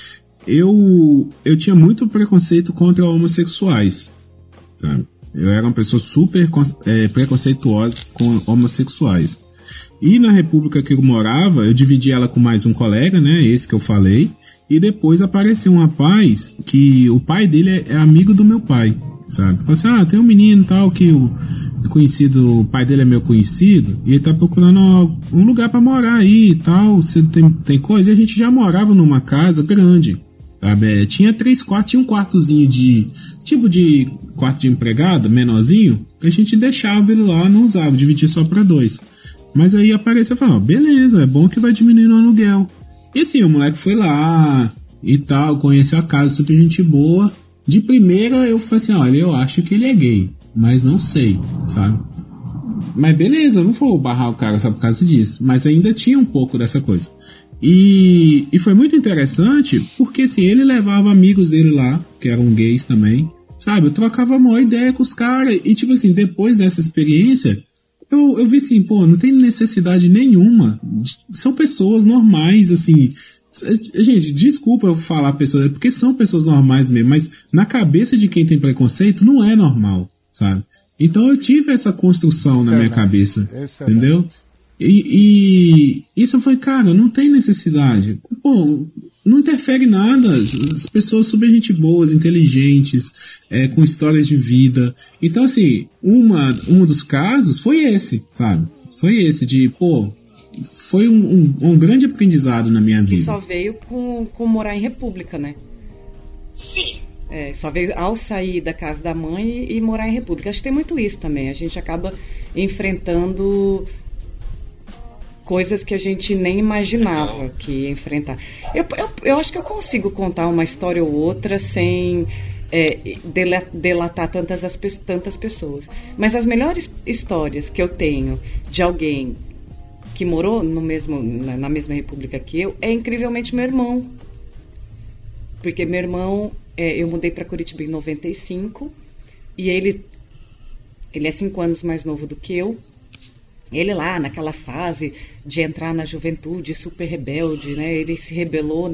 Eu tinha muito preconceito contra homossexuais, sabe? Eu era uma pessoa super preconceituosa com homossexuais. E na república que eu morava, eu dividi ela com mais um colega, né? Esse que eu falei. E depois apareceu um rapaz que o pai dele é amigo do meu pai, sabe? Falou assim, tem um menino tal que o conhecido, o pai dele é meu conhecido, e ele tá procurando um lugar pra morar aí e tal. Você tem coisa? E a gente já morava numa casa grande, sabe? Tinha 3 quartos, tinha um quartozinho tipo de quarto de empregado, menorzinho, que a gente deixava ele lá, não usava, dividia só pra 2. Mas aí apareceu e falou, beleza, é bom que vai diminuir o aluguel. E assim, o moleque foi lá e tal, conheceu a casa, super gente boa. De primeira eu falei assim, olha, eu acho que ele é gay, mas não sei, sabe? Mas beleza, eu não vou barrar o cara só por causa disso. Mas ainda tinha um pouco dessa coisa. E foi muito interessante, porque assim, ele levava amigos dele lá, que eram gays também, sabe? Eu trocava a maior ideia com os caras. E tipo assim, depois dessa experiência, eu vi assim, pô, não tem necessidade nenhuma. São pessoas normais, assim. Gente, desculpa eu falar pessoas, porque são pessoas normais mesmo, mas na cabeça de quem tem preconceito não é normal, sabe? Então eu tive essa construção na minha cabeça, entendeu? E isso foi, cara, não tem necessidade. Pô, não interfere nada. As pessoas super gente boas, inteligentes, com histórias de vida. Então, assim, um dos casos foi esse, sabe? Foi esse de, pô, foi um grande aprendizado na minha vida. Que só veio com morar em república, né? Sim. Só veio ao sair da casa da mãe e morar em república. Acho que tem muito isso também. A gente acaba enfrentando coisas que a gente nem imaginava que ia enfrentar. Eu acho que eu consigo contar uma história ou outra sem delatar tantas pessoas. Mas as melhores histórias que eu tenho de alguém que morou na mesma república que eu é incrivelmente meu irmão. Porque meu irmão, eu mudei para Curitiba em 95 e ele é 5 anos mais novo do que eu. Ele lá, naquela fase de entrar na juventude super rebelde, né? Ele se rebelou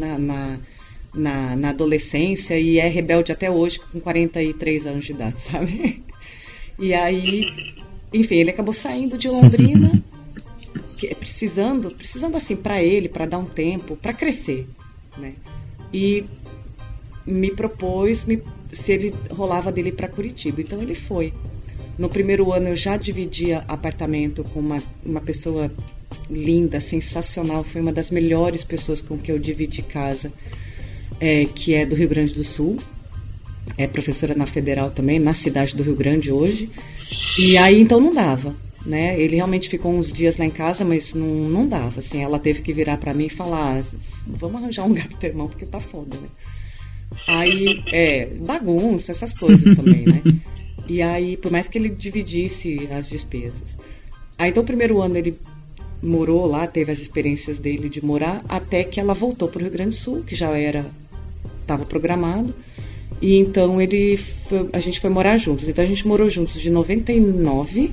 na adolescência e é rebelde até hoje, com 43 anos de idade, sabe? E aí, enfim, ele acabou saindo de Londrina, precisando assim, para ele, para dar um tempo, para crescer, né? E me propôs se ele rolava dele para Curitiba. Então ele foi. No primeiro ano eu já dividia apartamento com uma pessoa linda, sensacional. Foi uma das melhores pessoas com que eu dividi casa, que é do Rio Grande do Sul. É professora na Federal também, na cidade do Rio Grande hoje. E aí então não dava, né? Ele realmente ficou uns dias lá em casa, mas não dava, assim. Ela teve que virar pra mim e falar: vamos arranjar um lugar pro teu irmão, porque tá foda, né? Aí, bagunça, essas coisas também, né? E aí, por mais que ele dividisse as despesas. Aí então o primeiro ano ele morou lá, teve as experiências dele de morar, até que ela voltou pro Rio Grande do Sul, que já estava programado. E então a gente foi morar juntos. Então a gente morou juntos de 99,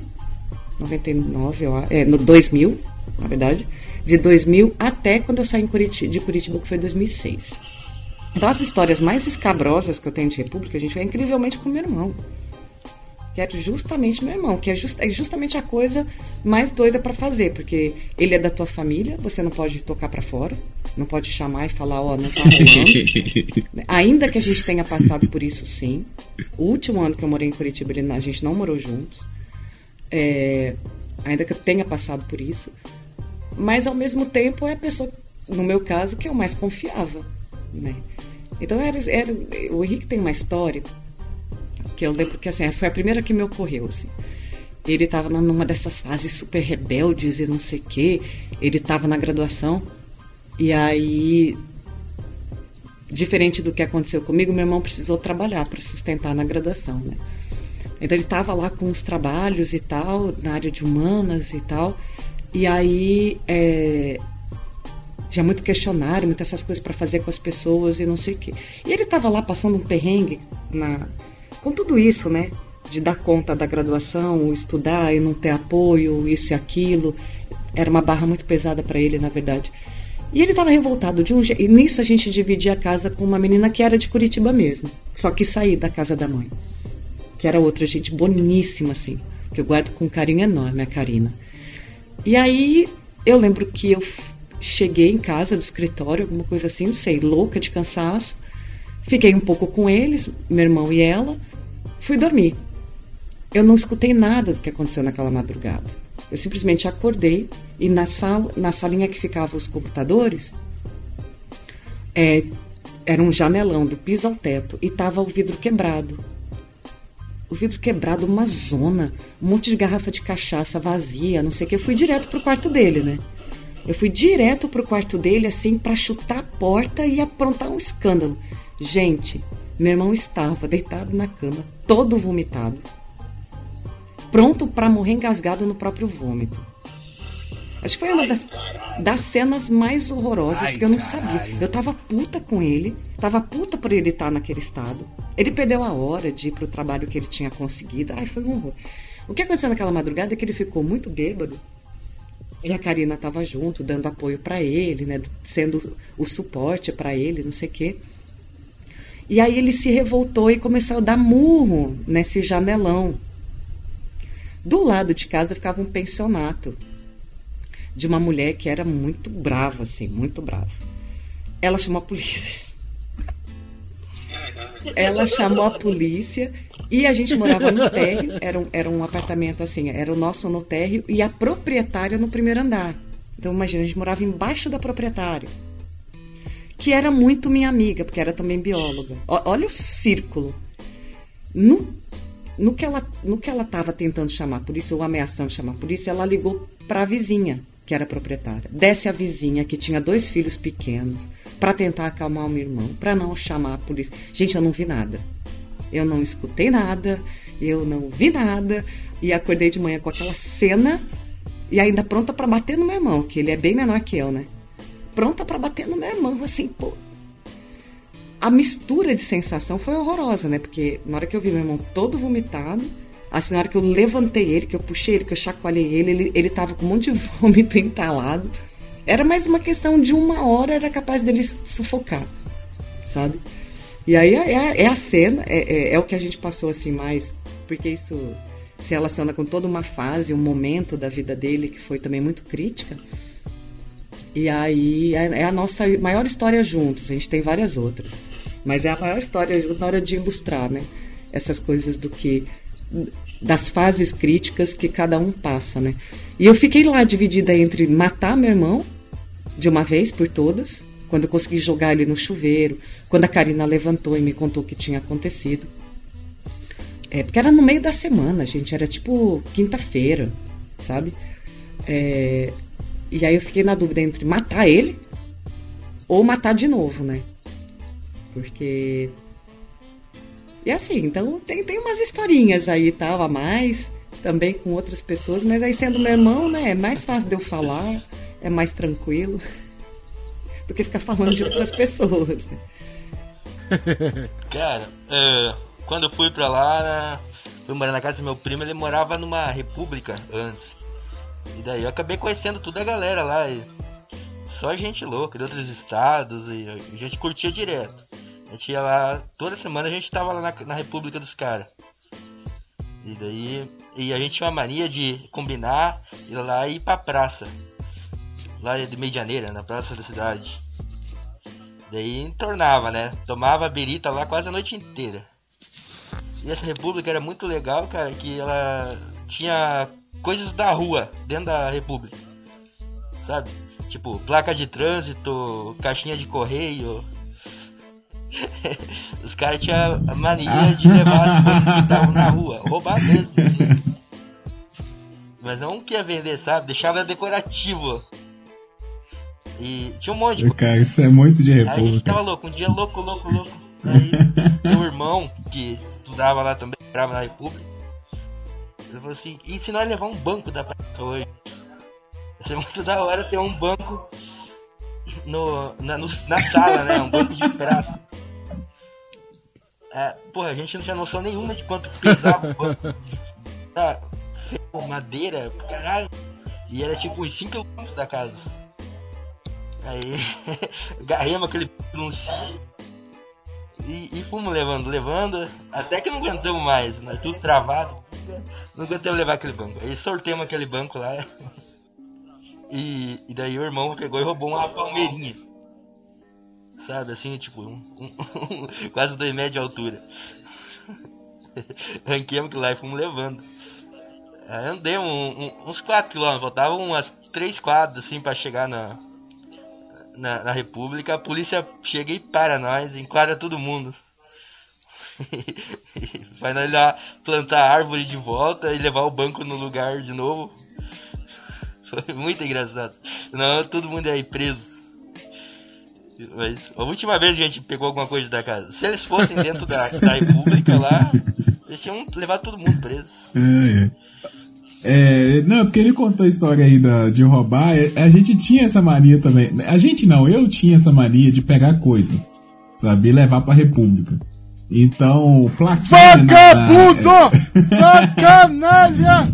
no 2000, na verdade, de 2000 até quando eu saí de Curitiba, que foi 2006. Então as histórias mais escabrosas que eu tenho de República, a gente é incrivelmente com meu irmão. Que é justamente meu irmão, que é justamente a coisa mais doida pra fazer, porque ele é da tua família, você não pode tocar pra fora, não pode chamar e falar, não tá rolando. Ainda que a gente tenha passado por isso, sim. O último ano que eu morei em Curitiba, a gente não morou juntos. Ainda que eu tenha passado por isso. Mas, ao mesmo tempo, é a pessoa, no meu caso, que eu mais confiava, né? Então, o Henrique tem uma história que eu lembro que assim, foi a primeira que me ocorreu, assim. Ele estava numa dessas fases super rebeldes e não sei o quê. Ele estava na graduação e aí, diferente do que aconteceu comigo, meu irmão precisou trabalhar para sustentar na graduação, né? Então ele estava lá com os trabalhos e tal, na área de humanas e tal, e aí tinha muito questionário, muitas essas coisas para fazer com as pessoas e não sei o quê. E ele estava lá passando um perrengue com tudo isso, né? De dar conta da graduação, estudar e não ter apoio, isso e aquilo. Era uma barra muito pesada para ele, na verdade. E ele estava revoltado de um jeito. E nisso a gente dividia a casa com uma menina que era de Curitiba mesmo. Só que saí da casa da mãe. Que era outra gente boníssima, assim. Que eu guardo com um carinho enorme, a Karina. E aí eu lembro que eu cheguei em casa do escritório, alguma coisa assim, não sei, louca de cansaço. Fiquei um pouco com eles, meu irmão e ela. Fui dormir. Eu não escutei nada do que aconteceu naquela madrugada. Eu simplesmente acordei e na salinha que ficavam os computadores, era um janelão do piso ao teto e tava o vidro quebrado. O vidro quebrado, uma zona, um monte de garrafa de cachaça vazia, não sei o que. Eu fui direto pro quarto dele, né? Eu fui direto pro quarto dele, assim, pra chutar a porta e aprontar um escândalo. Gente, meu irmão estava deitado na cama, todo vomitado, pronto para morrer engasgado no próprio vômito. Acho que foi uma das cenas mais horrorosas, porque eu não sabia. Eu tava puta com ele, tava puta por ele estar naquele estado. Ele perdeu a hora de ir pro trabalho que ele tinha conseguido. Foi um horror. O que aconteceu naquela madrugada é que ele ficou muito bêbado. E a Karina tava junto, dando apoio para ele, né, sendo o suporte para ele, não sei o quê. E aí ele se revoltou e começou a dar murro nesse janelão. Do lado de casa ficava um pensionato de uma mulher que era muito brava, assim, muito brava. Ela chamou a polícia. Ela chamou a polícia e a gente morava no térreo, era um apartamento assim, era o nosso no térreo e a proprietária no primeiro andar. Então imagina, a gente morava embaixo da proprietária, que era muito minha amiga, porque era também bióloga. Olha o círculo. No que ela estava tentando chamar a polícia, ou ameaçando chamar a polícia, ela ligou para a vizinha, que era a proprietária. Desce a vizinha, que tinha 2 filhos pequenos, para tentar acalmar o meu irmão, para não chamar a polícia. Gente, eu não vi nada. Eu não escutei nada, eu não vi nada, e acordei de manhã com aquela cena, e ainda pronta para bater no meu irmão, que ele é bem menor que eu, né? Pronta para bater no meu irmão, assim, pô. A mistura de sensação foi horrorosa, né? Porque na hora que eu vi meu irmão todo vomitado, assim, na hora que eu levantei ele, que eu puxei ele, que eu chacoalhei ele tava com um monte de vômito entalado. Era mais uma questão de 1 hora, era capaz dele sufocar, sabe? E aí é a cena, é o que a gente passou, assim, mais, porque isso se relaciona com toda uma fase, um momento da vida dele, que foi também muito crítica. E aí é a nossa maior história juntos, a gente tem várias outras. Mas é a maior história na hora de ilustrar, né? Essas coisas das fases críticas que cada um passa, né? E eu fiquei lá dividida entre matar meu irmão de uma vez por todas, quando eu consegui jogar ele no chuveiro, quando a Karina levantou e me contou o que tinha acontecido. Porque era no meio da semana, gente, era tipo quinta-feira, sabe? E aí eu fiquei na dúvida entre matar ele ou matar de novo, né? Porque... E assim, então tem umas historinhas aí e tal, a mais, também com outras pessoas, mas aí sendo meu irmão, né, é mais fácil de eu falar, é mais tranquilo do que ficar falando de outras pessoas, né? Cara, quando eu fui pra lá, fui morar na casa do meu primo, ele morava numa república antes. E daí eu acabei conhecendo toda a galera lá, e só gente louca de outros estados, e a gente curtia direto. A gente ia lá, toda semana a gente tava lá na república dos caras. E daí, a gente tinha uma mania de combinar, ir lá e ir pra praça. Lá de Medianeira, na praça da cidade. Daí entornava, né? Tomava birita lá quase a noite inteira. E essa república era muito legal, cara, que ela tinha coisas da rua, dentro da república. Sabe? Tipo, placa de trânsito, caixinha de correio. Os caras tinham a mania de levar as coisas que estavam na rua, roubar mesmo. Mas não queria vender, sabe? Deixava decorativo. E tinha um monte de coisa. Cara, isso é muito de república. Aí a gente tava louco, um dia louco. Aí meu irmão, que estudava lá também, entrava na república, ele falou assim, e se nós levar um banco da praça hoje? Vai ser muito da hora ter um banco na sala, né? Um banco de prata. Porra, a gente não tinha noção nenhuma de quanto pesava o banco. Ferro, madeira, caralho. E era tipo uns 5 km da casa. Aí agarramos aquele e fomos levando, até que não aguentamos mais, né? Tudo travado. Não aguentamos levar aquele banco. Aí sorteamos aquele banco lá. E daí o irmão pegou e roubou uma palmeirinha. Sabe, assim, tipo, quase 2 metros de altura. Ranqueamos aquilo lá e fomos levando. Aí andemos uns 4 km, faltavam umas 3 quadras, assim, pra chegar na república. A polícia chega e para nós, enquadra todo mundo. Vai nós lá plantar a árvore de volta e levar o banco no lugar de novo. Foi muito engraçado. Não, todo mundo aí preso. Mas a última vez que a gente pegou alguma coisa da casa, se eles fossem dentro da república lá, eles tinham levado todo mundo preso. Não, porque ele contou a história aí de roubar. A gente tinha essa mania também. A gente não, eu tinha essa mania de pegar coisas, sabe, e levar pra república. Então, plaquinha. Vagabundo! Sacanalha!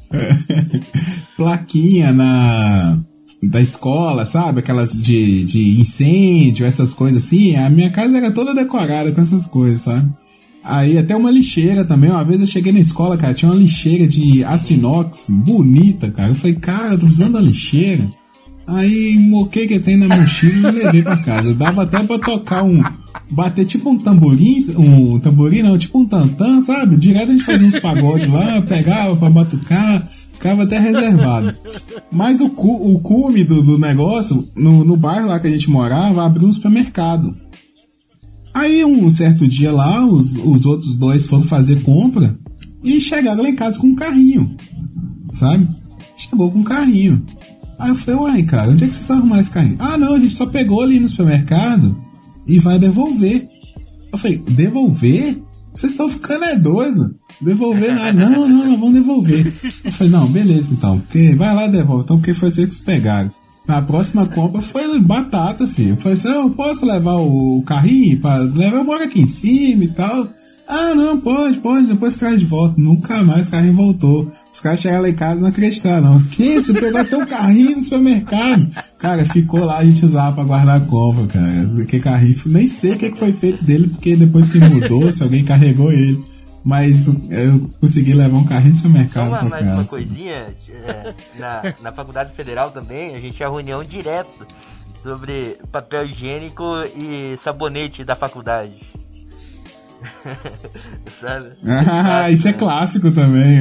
Plaquinha da escola, sabe? Aquelas de incêndio, essas coisas assim. A minha casa era toda decorada com essas coisas, sabe? Aí até uma lixeira também. Uma vez eu cheguei na escola, cara, tinha uma lixeira de aço inox bonita, cara. Eu falei, cara, eu tô precisando da lixeira. Aí moquei que tem na mochila e levei pra casa. Dava até pra tocar bater tipo um tamborim não, tipo um tantã, sabe? Direto a gente fazia uns pagodes lá, pegava pra batucar, ficava até reservado. Mas o cume do negócio, no bairro lá que a gente morava, abriu um supermercado. Aí um certo dia lá, os outros 2 foram fazer compra e chegaram lá em casa com um carrinho, sabe? Chegou com um carrinho. Aí eu falei, uai, cara, onde é que vocês arrumaram esse carrinho? Ah, não, a gente só pegou ali no supermercado e vai devolver. Eu falei, devolver? Vocês estão ficando doido. Devolver nada. Não, vamos devolver. Eu falei, não, beleza então, porque vai lá e devolve. Então, porque foi vocês que pegaram. Na próxima compra foi batata, filho. Eu falei assim, eu posso levar o carrinho? Levar embora aqui em cima e tal. Ah, não, pode, depois traz de volta. Nunca mais o carrinho voltou. Os caras chegaram lá em casa e não acreditaram, não. Que? Você pegou até o carrinho no supermercado? Cara, ficou lá, a gente usava pra guardar a compra, cara. Porque carrinho, nem sei o que foi feito dele, porque depois que mudou, se alguém carregou ele. Mas eu consegui levar um carrinho de supermercado pra casa. Uma coisinha, na Faculdade Federal também, a gente tinha reunião direto sobre papel higiênico e sabonete da faculdade. Sabe? Ah, isso é clássico também.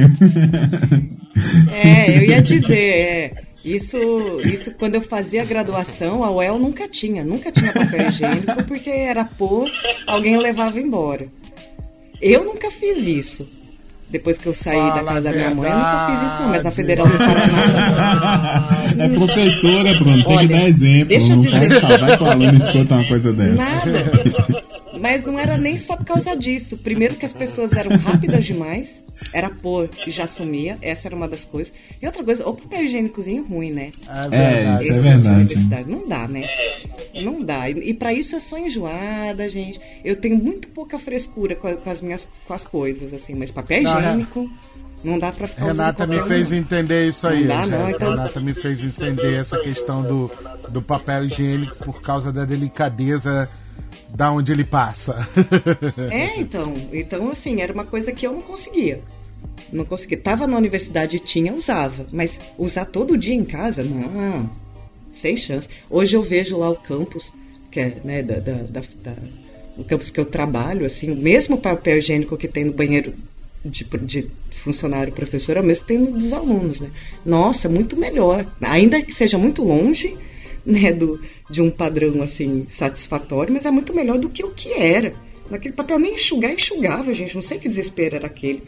Eu ia dizer, isso quando eu fazia graduação, a UEL nunca tinha papel higiênico, porque era pôr, alguém levava embora. Eu nunca fiz isso. Depois que eu saí da casa da minha mãe, eu nunca fiz isso não, mas na Federal do Paraná... É professora, Bruno, tem que dar exemplo. Deixa eu não dizer... vai que o aluno escuta uma coisa dessa. Nada. Mas não era nem só por causa disso. Primeiro que as pessoas eram rápidas demais, era pôr e já sumia, essa era uma das coisas. E outra coisa, o papel higiênicozinho ruim, né? Isso é verdade. Não dá, né? Não dá. E pra isso eu sou enjoada, gente. Eu tenho muito pouca frescura com as coisas, assim, mas papel higiênico... Não dá pra ficar Renata me fez entender isso aí. Não dá, não, então... Renata me fez entender essa questão do papel higiênico por causa da delicadeza da onde ele passa. Então assim, era uma coisa que eu não conseguia. Tava na universidade e usava. Mas usar todo dia em casa, não. Sem chance. Hoje eu vejo lá o campus, que é, né, o campus que eu trabalho, assim, o mesmo papel higiênico que tem no banheiro de funcionário professor é o mesmo que tem dos alunos, né? Nossa, muito melhor. Ainda que seja muito longe, né, de um padrão assim satisfatório, mas é muito melhor do que o que era. Naquele papel nem enxugava, gente. Não sei que desespero era aquele.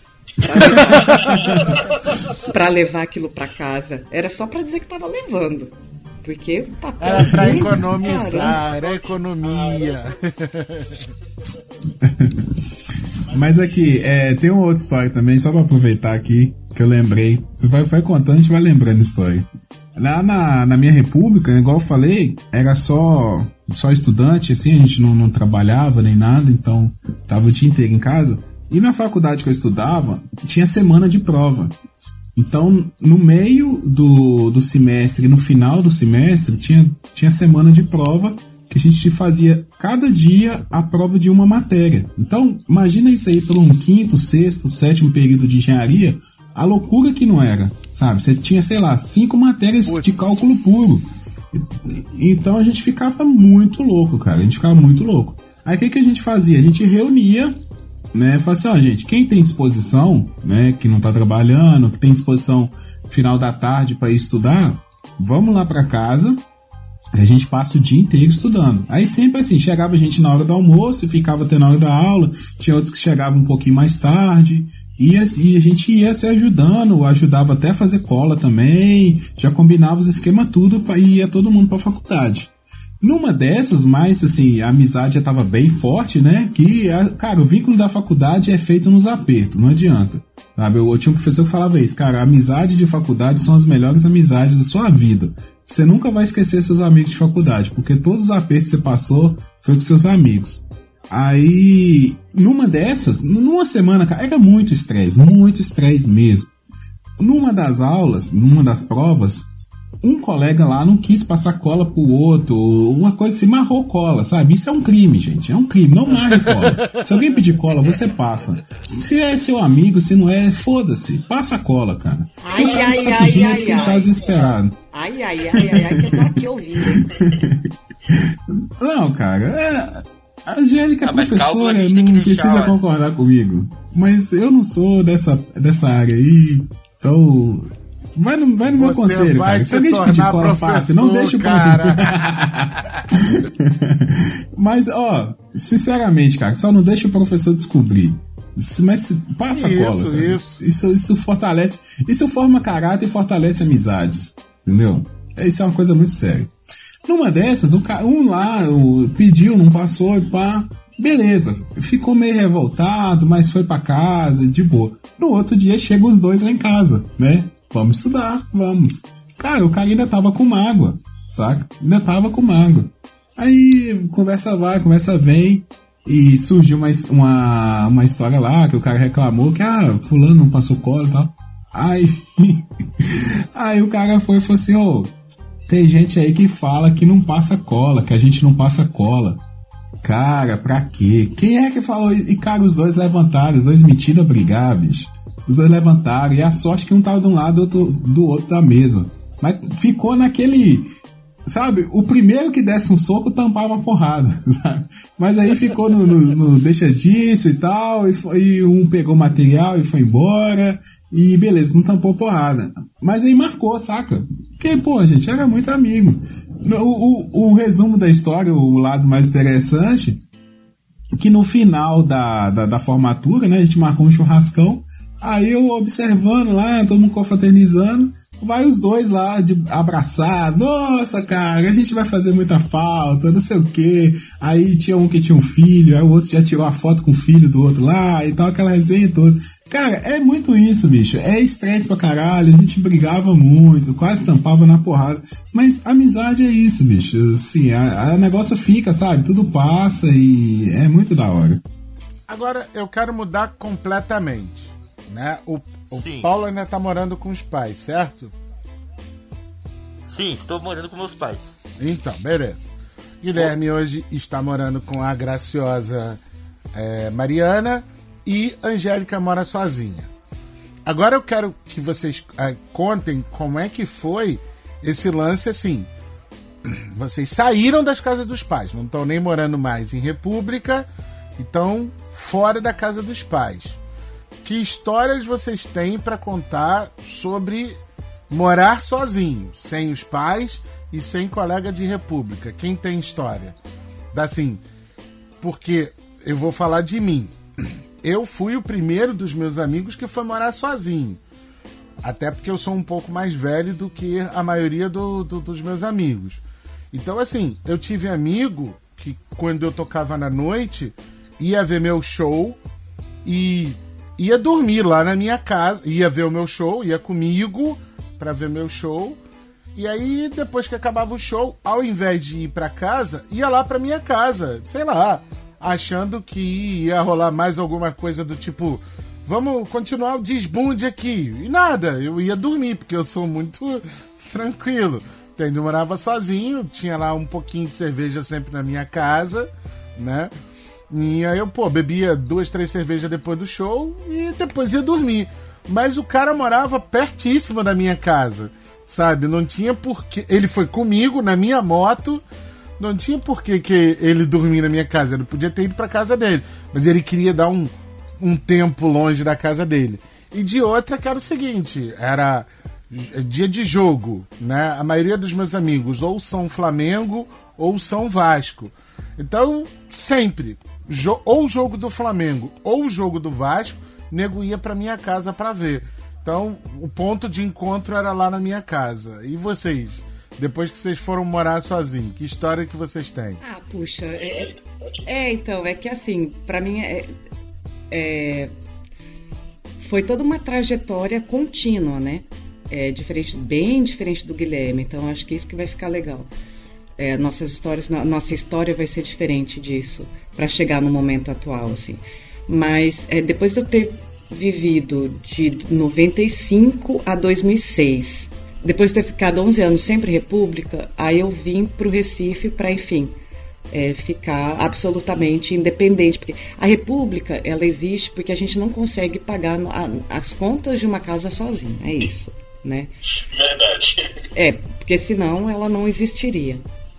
Pra levar aquilo pra casa. Era só pra dizer que tava levando. Porque o papel... Era pra economizar, era economia. Mas aqui, tem uma outra história também, só pra aproveitar aqui, que eu lembrei. Você vai contando, a gente vai lembrando a história. Lá na minha república, igual eu falei, era só estudante, assim, a gente não trabalhava nem nada, então tava o dia inteiro em casa. E na faculdade que eu estudava, tinha semana de prova. Então, no meio do semestre e no final do semestre, tinha semana de prova, que a gente fazia cada dia a prova de uma matéria. Então, imagina isso aí por um 5º, 6º, 7º período de engenharia, a loucura que não era, sabe? Você tinha, 5 matérias de cálculo puro. Então a gente ficava muito louco, cara. A gente ficava muito louco. Aí o que a gente fazia? A gente reunia, né? Falava assim, gente, quem tem disposição, né? Que não tá trabalhando, que tem disposição final da tarde para ir estudar, vamos lá para casa. A gente passa o dia inteiro estudando. Aí sempre assim, chegava a gente na hora do almoço e ficava até na hora da aula. Tinha outros que chegavam um pouquinho mais tarde. E a gente ia se ajudando, ajudava até a fazer cola também. Já combinava os esquemas tudo e ia todo mundo pra faculdade. Numa dessas, mas assim, a amizade já tava bem forte, né? Cara, o vínculo da faculdade é feito nos apertos, não adianta. Sabe? Eu tinha um professor que falava isso, cara, a amizade de faculdade são as melhores amizades da sua vida. Você nunca vai esquecer seus amigos de faculdade, porque todos os apertos que você passou foi com seus amigos. Aí, numa dessas, numa semana, cara, era muito estresse mesmo. Numa das aulas, numa das provas, um colega lá não quis passar cola pro outro, uma coisa assim, marrou cola, sabe? Isso é um crime, gente, é um crime, não marre cola. Se alguém pedir cola, você passa. Se é seu amigo, se não é, foda-se, passa a cola, cara. Porque o cara está pedindo porque ele tá desesperado. Ai, que eu tô aqui ouvindo. Não, cara, a Angélica é professora, não precisa concordar comigo. Mas eu não sou dessa área aí, então... Vai no meu conselho, cara. Se alguém te pedir cola, passe. Não deixa o cara. Mas, sinceramente, cara, só não deixa o professor descobrir. Mas passa a cola. Isso fortalece. Isso forma caráter e fortalece amizades. Entendeu? Isso é uma coisa muito séria. Numa dessas, um lá pediu, não passou e pá. Beleza. Ficou meio revoltado, mas foi pra casa, de boa. No outro dia, chegam os dois lá em casa, né? Vamos estudar, vamos. Cara, o cara ainda tava com mágoa, saca? Ainda tava com mágoa. Aí, conversa vai, conversa vem. E surgiu uma história lá, que o cara reclamou que, fulano não passou cola e tal. Aí o cara foi e falou assim, tem gente aí que fala que não passa cola, que a gente não passa cola. Cara, pra quê? Quem é que falou? E, cara, os dois levantaram, os dois metiram a brigar, bicho. Os dois levantaram, e a sorte que um tava de um lado e outro do outro da mesa. Mas ficou naquele sabe, o primeiro que desse um soco tampava a porrada, sabe? Mas aí ficou no deixa disso e tal, e um pegou material e foi embora, e beleza, não tampou porrada. Mas aí marcou, saca? Porque, pô, a gente era muito amigo. O resumo da história, o lado mais interessante, que no final da formatura, né, a gente marcou um churrascão, aí eu observando lá, todo mundo confraternizando, vai os dois lá de abraçar, nossa, cara, a gente vai fazer muita falta, não sei o quê. Aí tinha um que tinha um filho, aí o outro já tirou a foto com o filho do outro lá, e tal, aquela resenha toda. Cara, é muito isso, bicho, é estresse pra caralho, a gente brigava muito, quase tampava na porrada, mas amizade é isso, bicho, assim, a negócio fica, sabe, tudo passa e é muito da hora. Agora, eu quero mudar completamente, né, o Paulo ainda tá morando com os pais, certo? Sim, estou morando com meus pais. Então, beleza. Guilherme hoje está morando com a graciosa Mariana e Angélica mora sozinha. Agora eu quero que vocês contem como é que foi esse lance assim. Vocês saíram das casas dos pais, não estão nem morando mais em república, estão fora da casa dos pais. Que histórias vocês têm para contar sobre morar sozinho, sem os pais e sem colega de república? Quem tem história? Assim, porque eu vou falar de mim. Eu fui o primeiro dos meus amigos que foi morar sozinho. Até porque eu sou um pouco mais velho do que a maioria dos meus amigos. Então, assim, eu tive amigo que quando eu tocava na noite ia ver meu show e ia dormir lá na minha casa, ia ver o meu show, ia comigo pra ver meu show, e aí depois que acabava o show, ao invés de ir pra casa, ia lá pra minha casa, sei lá, achando que ia rolar mais alguma coisa do tipo, vamos continuar o desbunde aqui, e nada, eu ia dormir, porque eu sou muito tranquilo, eu morava sozinho, tinha lá um pouquinho de cerveja sempre na minha casa, né? E aí eu, bebia 2, 3 cervejas depois do show e depois ia dormir. Mas o cara morava pertíssimo da minha casa, sabe? Não tinha porquê. Ele foi comigo na minha moto, não tinha porquê que ele dormir na minha casa. Ele podia ter ido pra casa dele, mas ele queria dar um tempo longe da casa dele. E de outra que era o seguinte, era dia de jogo, né? A maioria dos meus amigos ou são Flamengo ou são Vasco. Então, sempre, ou o jogo do Flamengo ou o jogo do Vasco, nego ia pra minha casa pra ver. Então, o ponto de encontro era lá na minha casa. E vocês, depois que vocês foram morar sozinhos, que história que vocês têm? Ah, puxa, então, é que assim, pra mim foi toda uma trajetória contínua, né? Bem diferente do Guilherme, então acho que isso que vai ficar legal. Nossa história vai ser diferente disso para chegar no momento atual, assim. Mas depois de eu ter vivido de 95 a 2006, depois de ter ficado 11 anos sempre república, aí eu vim para o Recife para, enfim, ficar absolutamente independente, porque a república ela existe porque a gente não consegue pagar as contas de uma casa sozinho, é isso, né? Verdade. Porque senão ela não existiria.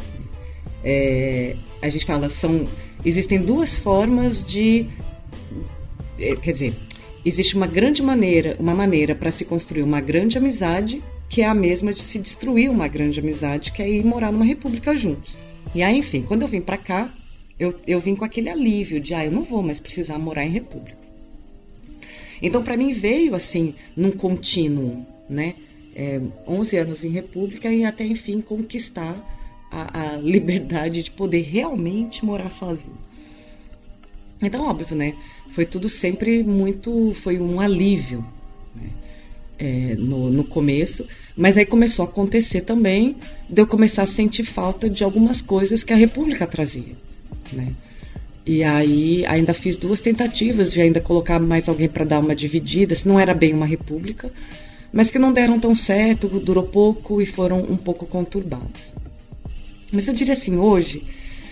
A gente fala, existem duas formas de, quer dizer, existe uma maneira para se construir uma grande amizade, que é a mesma de se destruir uma grande amizade, que é ir morar numa república juntos. E aí, enfim, quando eu vim para cá, eu vim com aquele alívio de, eu não vou mais precisar morar em república. Então, para mim, veio assim, num contínuo, né? 11 anos em república e até, enfim, conquistar a liberdade de poder realmente morar sozinho. Então, óbvio, né? Foi tudo sempre foi um alívio, né? No começo, mas aí começou a acontecer também de eu começar a sentir falta de algumas coisas que a república trazia, né? E aí ainda fiz 2 tentativas de ainda colocar mais alguém para dar uma dividida, se não era bem uma república, mas que não deram tão certo, durou pouco e foram um pouco conturbados. Mas eu diria assim, hoje,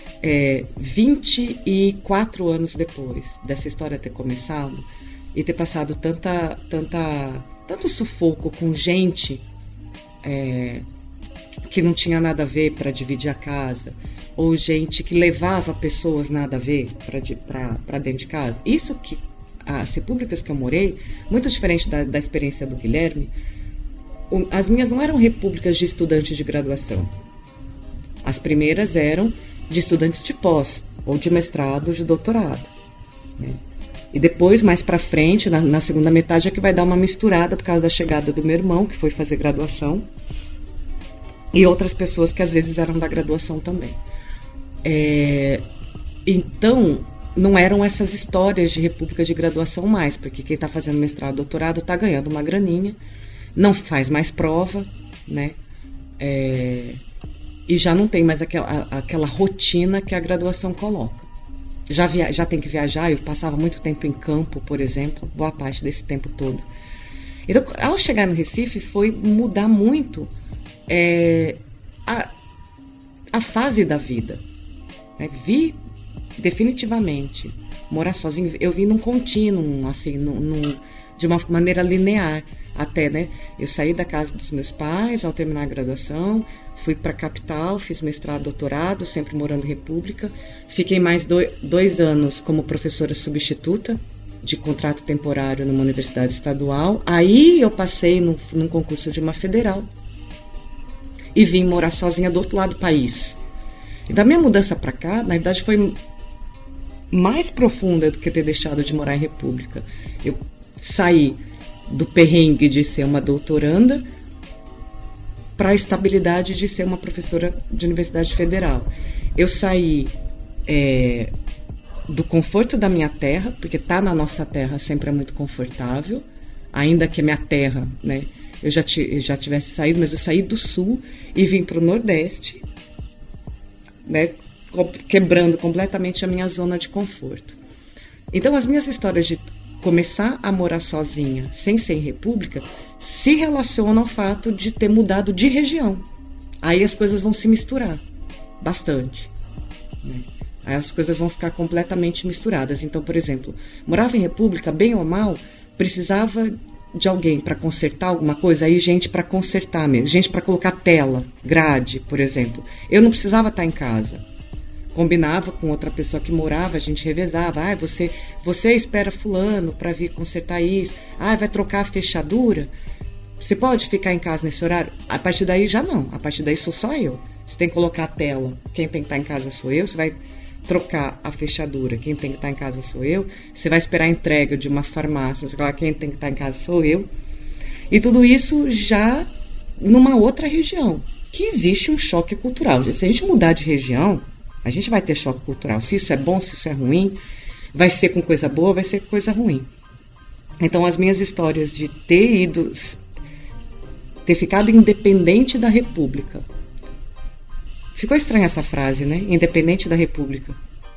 24 anos depois dessa história ter começado e ter passado tanto sufoco com gente que não tinha nada a ver para dividir a casa, ou gente que levava pessoas nada a ver para dentro de casa. Isso que as repúblicas que eu morei, muito diferente da experiência do Guilherme, as minhas não eram repúblicas de estudantes de graduação. As primeiras eram de estudantes de pós, ou de mestrado, de doutorado, né? E depois, mais para frente, na segunda metade, é que vai dar uma misturada por causa da chegada do meu irmão, que foi fazer graduação, e outras pessoas que às vezes eram da graduação também. Então, não eram essas histórias de república de graduação mais, porque quem está fazendo mestrado, doutorado, está ganhando uma graninha, não faz mais prova, né? E já não tem mais aquela rotina que a graduação coloca. Já tem que viajar, eu passava muito tempo em campo, por exemplo, boa parte desse tempo todo. Então, ao chegar no Recife, foi mudar muito a fase da vida. Né? Vi definitivamente morar sozinho, eu vi num contínuo, assim, de uma maneira linear até, né? Eu saí da casa dos meus pais ao terminar a graduação, fui para a capital, fiz mestrado, doutorado, sempre morando em república. Fiquei mais 2 anos como professora substituta de contrato temporário numa universidade estadual. Aí eu passei num concurso de uma federal e vim morar sozinha do outro lado do país. Então a minha mudança para cá, na verdade, foi mais profunda do que ter deixado de morar em república. Eu saí do perrengue de ser uma doutoranda para a estabilidade de ser uma professora de universidade federal. Eu saí do conforto da minha terra, porque estar na nossa terra sempre é muito confortável, ainda que a minha terra, né, eu já tivesse saído, mas eu saí do sul e vim para o Nordeste, né, quebrando completamente a minha zona de conforto. Então as minhas histórias de começar a morar sozinha, sem ser em república, se relacionam ao fato de ter mudado de região. Aí as coisas vão se misturar bastante, né? Aí as coisas vão ficar completamente misturadas. Então, por exemplo, morava em república, bem ou mal, precisava de alguém para consertar alguma coisa, aí gente para consertar mesmo, gente para colocar tela, grade, por exemplo. Eu não precisava estar em casa. Combinava com outra pessoa que morava, a gente revezava. Você espera fulano para vir consertar isso. Vai trocar a fechadura? Você pode ficar em casa nesse horário? A partir daí já não. A partir daí sou só eu. Você tem que colocar a tela. Quem tem que estar em casa sou eu. Você vai trocar a fechadura. Quem tem que estar em casa sou eu. Você vai esperar a entrega de uma farmácia. Quem tem que estar em casa sou eu. E tudo isso já numa outra região. Que existe um choque cultural. Se a gente mudar de região, a gente vai ter choque cultural. Se isso é bom, se isso é ruim, vai ser com coisa boa, vai ser com coisa ruim. Então, as minhas histórias de ter ficado independente da república. Ficou estranha essa frase, né? Independente da república.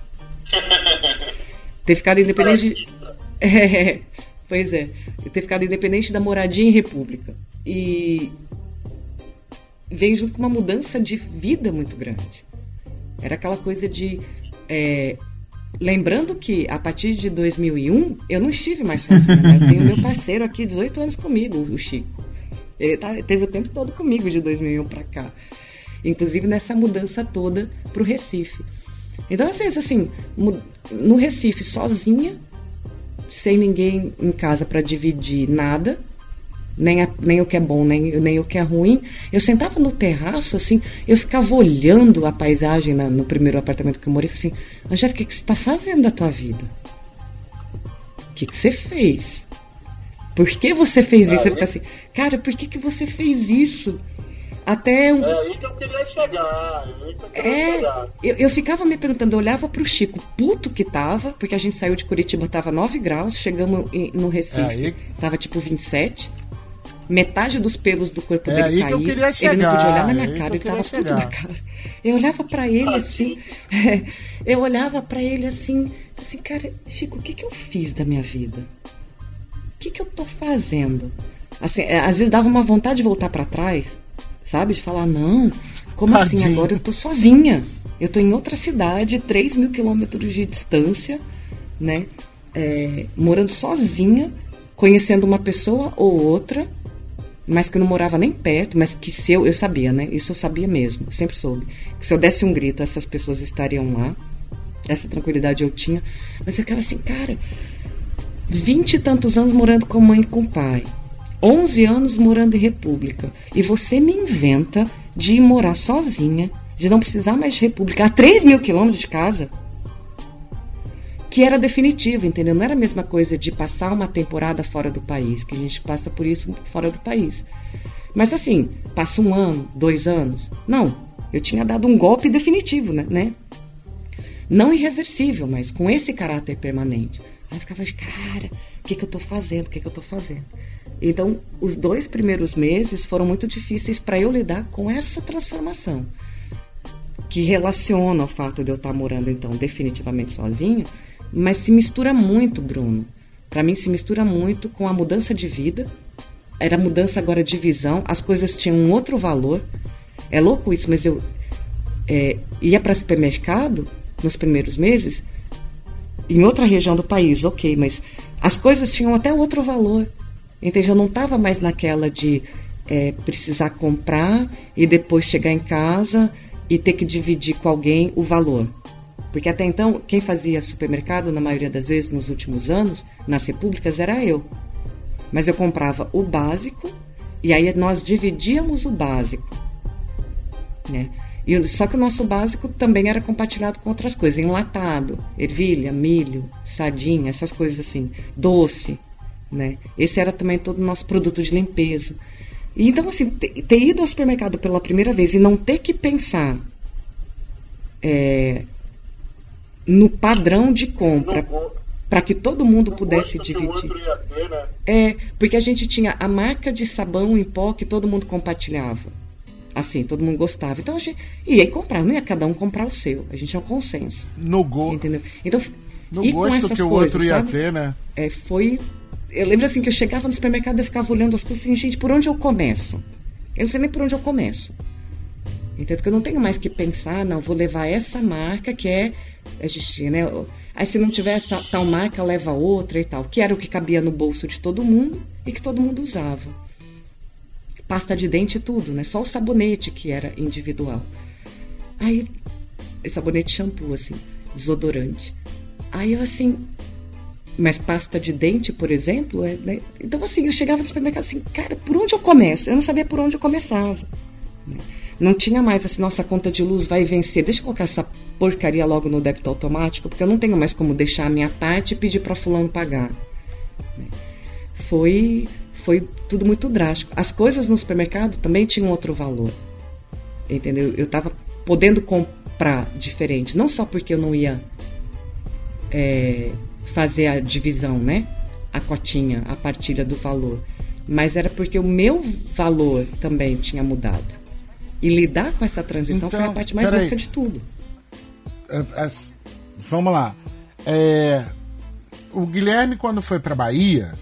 Ter ficado independente... Pois é. Ter ficado independente da moradia em república. E vem junto com uma mudança de vida muito grande. Era aquela coisa de... lembrando que a partir de 2001 eu não estive mais sozinha, né? Eu tenho meu parceiro aqui, 18 anos comigo, o Chico. Ele teve o tempo todo comigo de 2001 para cá. Inclusive nessa mudança toda pro Recife. Então, às vezes, assim, no Recife sozinha, sem ninguém em casa para dividir nada, nem o que é bom, nem o que é ruim. Eu sentava no terraço, assim, eu ficava olhando a paisagem no primeiro apartamento que eu morei, e falei assim, Angélica, o que você está fazendo da tua vida? O que você fez? Por que você fez isso? Você fica assim, cara, por que você fez isso? Até É aí que eu queria chegar. Eu ficava me perguntando, eu olhava pro Chico, puto que tava, porque a gente saiu de Curitiba, tava 9 graus, chegamos no Recife, tava tipo 27. Metade dos pelos do corpo dele caiu. Ele não podia olhar na minha cara, ele tava tudo na cara. Eu olhava pra ele assim, assim, cara, Chico, o que eu fiz da minha vida? O que eu tô fazendo? Assim, às vezes dava uma vontade de voltar pra trás, sabe? De falar, não, como assim? Agora eu tô sozinha. Eu tô em outra cidade, 3.000 quilômetros de distância, né? Morando sozinha, conhecendo uma pessoa ou outra, mas que eu não morava nem perto, mas que se eu sabia, né? Isso eu sabia mesmo, eu sempre soube. Que se eu desse um grito, essas pessoas estariam lá. Essa tranquilidade eu tinha. Mas eu ficava assim, cara, 20 e tantos anos morando com a mãe e com o pai. 11 anos morando em república. E você me inventa de ir morar sozinha, de não precisar mais de república, a 3.000 quilômetros de casa. Que era definitivo, entendeu? Não era a mesma coisa de passar uma temporada fora do país, que a gente passa por isso fora do país. Mas assim, passa 1 ano, 2 anos. Não, eu tinha dado um golpe definitivo, né? Não irreversível, mas com esse caráter permanente. Aí eu ficava, cara, o que eu tô fazendo? Então, os 2 primeiros meses foram muito difíceis para eu lidar com essa transformação. Que relaciona ao fato de eu estar morando, então, definitivamente sozinha, mas se mistura muito, Bruno. Para mim, se mistura muito com a mudança de vida. Era mudança agora de visão, as coisas tinham um outro valor. É louco isso, mas eu ia para supermercado nos primeiros meses, em outra região do país, ok, mas as coisas tinham até outro valor. Entende? Eu não estava mais naquela de precisar comprar e depois chegar em casa e ter que dividir com alguém o valor. Porque até então, quem fazia supermercado, na maioria das vezes, nos últimos anos, nas repúblicas, era eu. Mas eu comprava o básico e aí nós dividíamos o básico, né? Só que o nosso básico também era compartilhado com outras coisas. Enlatado, ervilha, milho, sardinha, essas coisas assim. Doce, né? Esse era também todo o nosso produto de limpeza. E então, assim, ter ido ao supermercado pela primeira vez e não ter que pensar no padrão de compra para que todo mundo pudesse dividir. Porque a gente tinha a marca de sabão em pó que todo mundo compartilhava. Assim, todo mundo gostava. Então a gente ia comprar, não ia cada um comprar o seu. A gente tinha um consenso. Entendeu? Então, no gosto que o outro ia ter, né? Eu lembro assim que eu chegava no supermercado e ficava olhando as coisas assim, gente, por onde eu começo? Eu não sei nem por onde eu começo. Entendeu? Porque eu não tenho mais que pensar, não, vou levar essa marca que a gente, né? Aí se não tiver essa tal marca, leva outra e tal. Que era o que cabia no bolso de todo mundo e que todo mundo usava. Pasta de dente e tudo, né? Só o sabonete que era individual. Aí, sabonete shampoo, assim, desodorante. Aí eu assim, mas pasta de dente, por exemplo, né? Então assim, eu chegava no supermercado assim, cara, por onde eu começo? Eu não sabia por onde eu começava. Né? Não tinha mais assim, nossa conta de luz vai vencer, deixa eu colocar essa porcaria logo no débito automático, porque eu não tenho mais como deixar a minha parte e pedir para fulano pagar. Né? Foi tudo muito drástico. As coisas no supermercado também tinham outro valor. Entendeu? Eu estava podendo comprar diferente. Não só porque eu não ia fazer a divisão, né? A cotinha, a partilha do valor. Mas era porque o meu valor também tinha mudado. E lidar com essa transição foi a parte mais louca de tudo. Vamos lá. O Guilherme, quando foi para Bahia,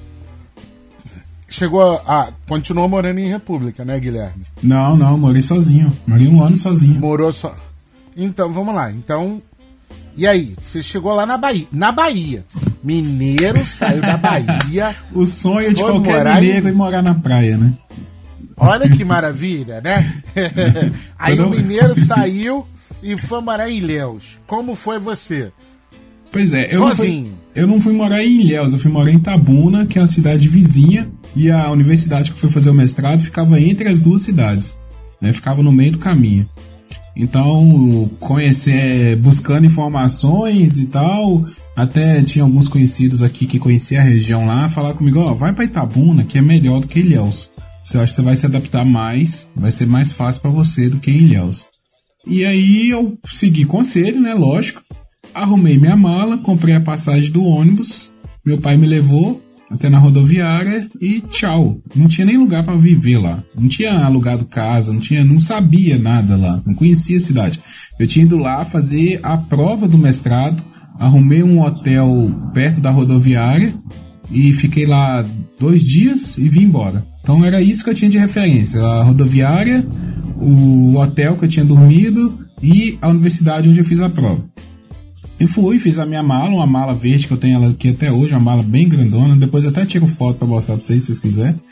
continuou morando em República, né, Guilherme? Não, morei sozinho. Morei 1 ano sozinho. Morou só. Então, vamos lá. Então, e aí? Você chegou lá na Bahia. Na Bahia. Mineiro saiu da Bahia. O sonho de qualquer mineiro é morar na praia, né? Olha que maravilha, né? Aí o mineiro saiu e foi morar em Ilhéus. Como foi você? Pois é, sozinho. Eu não fui morar em Ilhéus, eu fui morar em Itabuna, que é uma cidade vizinha, e a universidade que eu fui fazer o mestrado ficava entre as 2 cidades, né? Ficava no meio do caminho. Então, buscando informações e tal, até tinha alguns conhecidos aqui que conheciam a região lá, falaram comigo, vai pra Itabuna, que é melhor do que Ilhéus. Você acha que você vai se adaptar mais, vai ser mais fácil pra você do que em Ilhéus. E aí eu segui conselho, né, lógico. Arrumei minha mala, comprei a passagem do ônibus, meu pai me levou até na rodoviária e tchau. Não tinha nem lugar para viver lá. Não tinha alugado casa, não sabia nada lá, não conhecia a cidade. Eu tinha ido lá fazer a prova do mestrado, arrumei um hotel perto da rodoviária e fiquei lá 2 dias e vim embora. Então era isso que eu tinha de referência, a rodoviária, o hotel que eu tinha dormido e a universidade onde eu fiz a prova. Eu fiz a minha mala, uma mala verde que eu tenho ela aqui até hoje, uma mala bem grandona. Depois eu até tiro foto pra mostrar pra vocês, se vocês quiserem.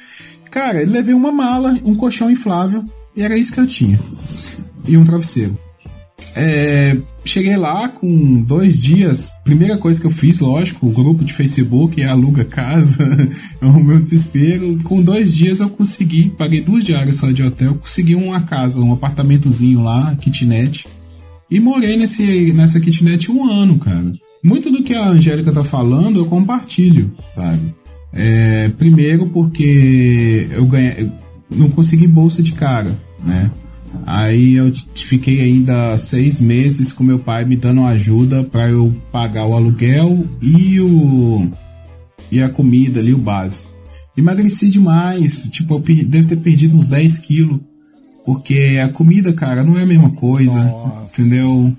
Cara, eu levei uma mala, um colchão inflável, e era isso que eu tinha. E um travesseiro. Cheguei lá com 2 dias. Primeira coisa que eu fiz, lógico, o grupo de Facebook, aluga casa, o meu desespero. Com 2 dias eu consegui, paguei 2 diárias só de hotel, consegui uma casa, um apartamentozinho lá, kitnet. E morei nessa kitnet 1 ano, cara. Muito do que a Angélica tá falando eu compartilho, sabe? Primeiro porque eu não consegui bolsa de cara, né? Aí eu fiquei ainda 6 meses com meu pai me dando ajuda para eu pagar o aluguel e a comida ali, o básico. Emagreci demais, tipo, eu devo ter perdido uns 10 quilos, porque a comida, cara, não é a mesma coisa. Nossa. Entendeu?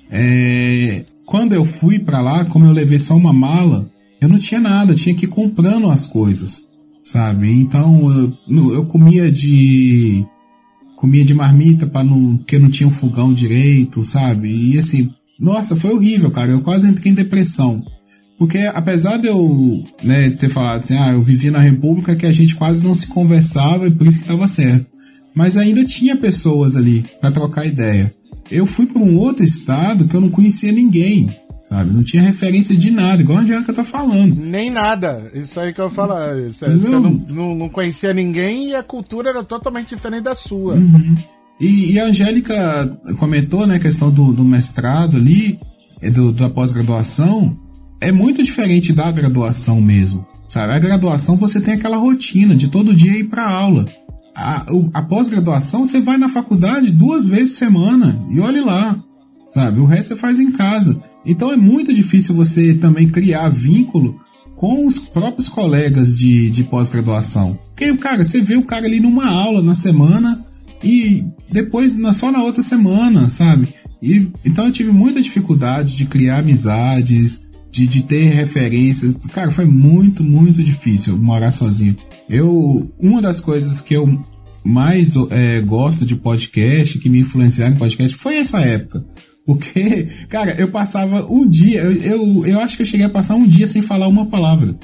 Quando eu fui pra lá, como eu levei só uma mala, eu não tinha nada, eu tinha que ir comprando as coisas, sabe? Então eu comia de marmita porque não tinha um fogão direito, sabe? E assim, nossa, foi horrível, cara. Eu quase entrei em depressão. Porque apesar de eu, né, ter falado assim, eu vivi na República que a gente quase não se conversava e por isso que tava certo. Mas ainda tinha pessoas ali pra trocar ideia. Eu fui pra um outro estado que eu não conhecia ninguém, sabe? Não tinha referência de nada, igual a Angélica tá falando. Nem nada. Isso aí que eu falo. Você não conhecia ninguém e a cultura era totalmente diferente da sua. Uhum. E a Angélica comentou, né, a questão do mestrado ali, da pós-graduação. É muito diferente da graduação mesmo, sabe? A graduação você tem aquela rotina de todo dia ir pra aula. A pós-graduação você vai na faculdade 2 vezes por semana e olhe lá, sabe? O resto você faz em casa. Então é muito difícil você também criar vínculo com os próprios colegas de pós-graduação. Porque, cara, você vê o cara ali numa aula na semana e depois só na outra semana, sabe? Então eu tive muita dificuldade de criar amizades, de ter referências. Cara, foi muito, muito difícil morar sozinho. Uma das coisas que eu mais gosto de podcast, que me influenciaram em podcast, foi essa época. Porque, cara, eu passava um dia, eu acho que eu cheguei a passar um dia sem falar uma palavra.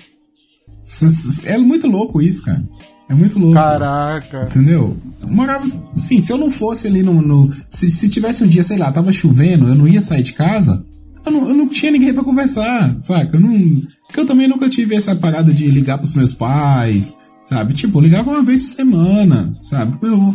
É muito louco isso, cara. É muito louco. Caraca. Entendeu? Eu morava, sim, se eu não fosse ali se tivesse um dia, sei lá, tava chovendo, eu não ia sair de casa, eu não tinha ninguém pra conversar, saca? Porque eu também nunca tive essa parada de ligar pros meus pais, sabe? Tipo, eu ligava uma vez por semana, sabe?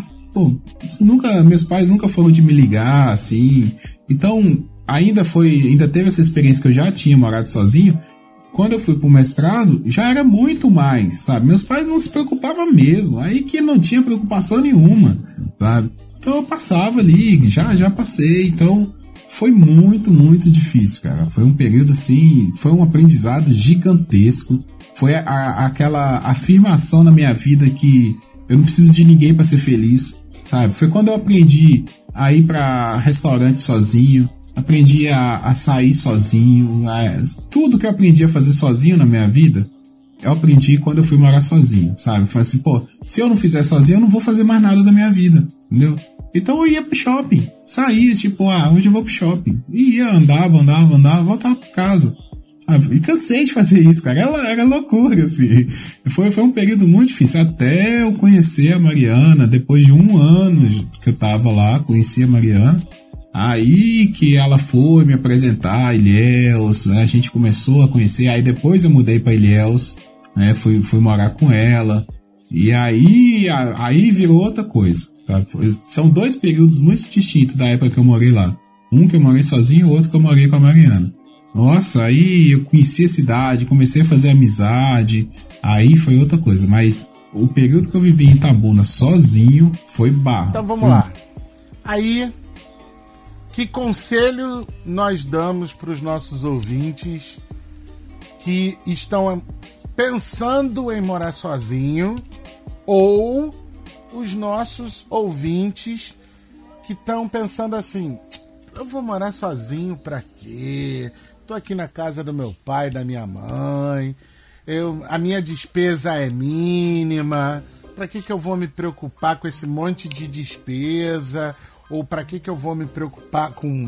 Meus pais nunca foram de me ligar, assim. Então, ainda teve essa experiência que eu já tinha morado sozinho. Quando eu fui pro mestrado, já era muito mais, sabe? Meus pais não se preocupavam mesmo. Aí que não tinha preocupação nenhuma, sabe? Então eu passava ali, já passei. Então, foi muito, muito difícil, cara. Foi um período, assim, foi um aprendizado gigantesco. Foi aquela afirmação na minha vida que eu não preciso de ninguém para ser feliz, sabe? Foi quando eu aprendi a ir para restaurante sozinho, aprendi a sair sozinho, tudo que eu aprendi a fazer sozinho na minha vida, eu aprendi quando eu fui morar sozinho, sabe? Foi assim, se eu não fizer sozinho, eu não vou fazer mais nada da minha vida, entendeu? Então eu ia pro shopping, saía, tipo, hoje eu vou pro shopping, e ia, andava, voltava pra casa. E cansei de fazer isso, cara. Era loucura, assim. Foi um período muito difícil. Até eu conhecer a Mariana. Depois de 1 ano que eu tava lá, conheci a Mariana. Aí que ela foi me apresentar a Ilhéus. A gente começou a conhecer. Aí depois eu mudei pra Ilhéus, né? Fui morar com ela. E aí virou outra coisa, sabe? São 2 períodos muito distintos da época que eu morei lá. Um que eu morei sozinho e o outro que eu morei com a Mariana. Nossa, aí eu conheci a cidade, comecei a fazer amizade, aí foi outra coisa. Mas o período que eu vivi em Itabuna sozinho foi barro. Então vamos lá. Aí, que conselho nós damos para os nossos ouvintes que estão pensando em morar sozinho, ou os nossos ouvintes que estão pensando assim, eu vou morar sozinho pra quê? Tô aqui na casa do meu pai, da minha mãe, a minha despesa é mínima, pra que eu vou me preocupar com esse monte de despesa? Ou pra que eu vou me preocupar com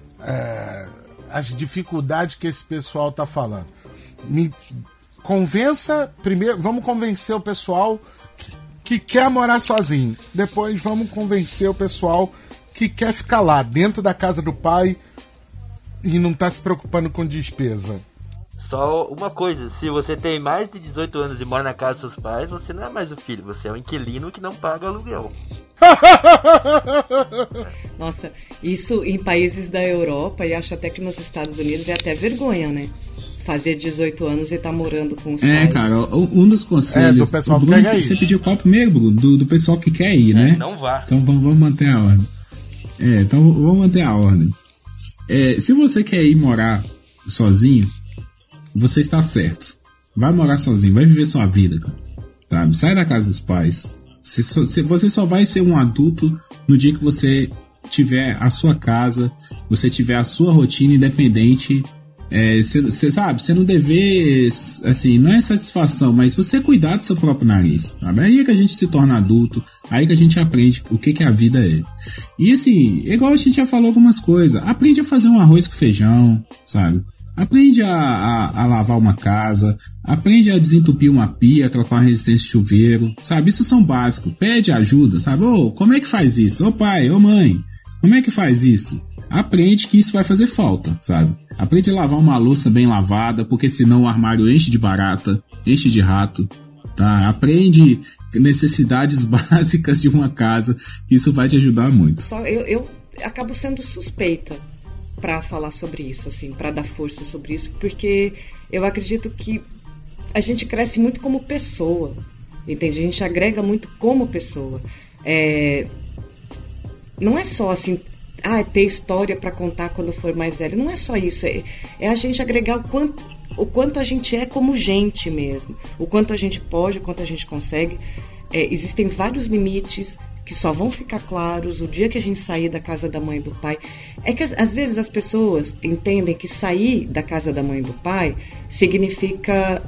as dificuldades que esse pessoal tá falando? Me convença, primeiro, vamos convencer o pessoal que quer morar sozinho. Depois vamos convencer o pessoal que quer ficar lá, dentro da casa do pai e não tá se preocupando com despesa. Só uma coisa, se você tem mais de 18 anos e mora na casa dos seus pais, você não é mais o filho, você é um inquilino que não paga aluguel. Nossa, isso em países da Europa e acho até que nos Estados Unidos é até vergonha, né? Fazer 18 anos e tá morando com os pais. Cara, um dos conselhos... do pessoal o que Bruno, quer ir. você pediu qual primeiro, Bruno? Do pessoal que quer ir, né? Não vá. Então vamos manter a ordem. Então vamos manter a ordem. Se você quer ir morar sozinho, você está certo. Vai morar sozinho, vai viver sua vida, cara. Sabe? Sai da casa dos pais. Você só vai ser um adulto no dia que você tiver a sua casa, você tiver a sua rotina independente. Você sabe, você não dever, assim, não é satisfação, mas você cuidar do seu próprio nariz, sabe? Aí é que a gente se torna adulto, aí que a gente aprende o que a vida é. E assim, igual a gente já falou algumas coisas, aprende a fazer um arroz com feijão, sabe? Aprende a lavar uma casa, aprende a desentupir uma pia, trocar uma resistência de chuveiro, sabe? Isso são básicos, pede ajuda, sabe? Como é que faz isso? Ô pai, ô mãe, como é que faz isso? Aprende que isso vai fazer falta, sabe? Aprende a lavar uma louça bem lavada, porque senão o armário enche de barata, enche de rato, tá? Aprende necessidades básicas de uma casa, isso vai te ajudar muito. Só eu acabo sendo suspeita para falar sobre isso, assim, para dar força sobre isso, porque eu acredito que a gente cresce muito como pessoa, entende? A gente agrega muito como pessoa. Não é só assim, ter história para contar quando for mais velho. Não é só isso. É a gente agregar o quanto a gente é como gente mesmo. O quanto a gente pode, o quanto a gente consegue. Existem vários limites que só vão ficar claros o dia que a gente sair da casa da mãe e do pai. É que às vezes as pessoas entendem que sair da casa da mãe e do pai significa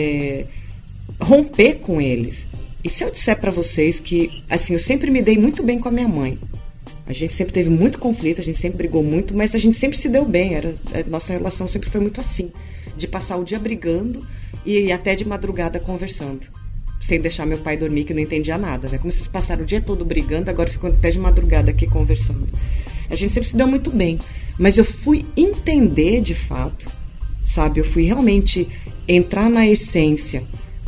romper com eles. E se eu disser para vocês que, assim, eu sempre me dei muito bem com a minha mãe. A gente sempre teve muito conflito, a gente sempre brigou muito, mas a gente sempre se deu bem. Nossa relação sempre foi muito assim, de passar o dia brigando e até de madrugada conversando, sem deixar meu pai dormir, que não entendia nada, né? Como vocês passaram o dia todo brigando, agora ficam até de madrugada aqui conversando. A gente sempre se deu muito bem, mas eu fui entender de fato, sabe? Eu fui realmente entrar na essência,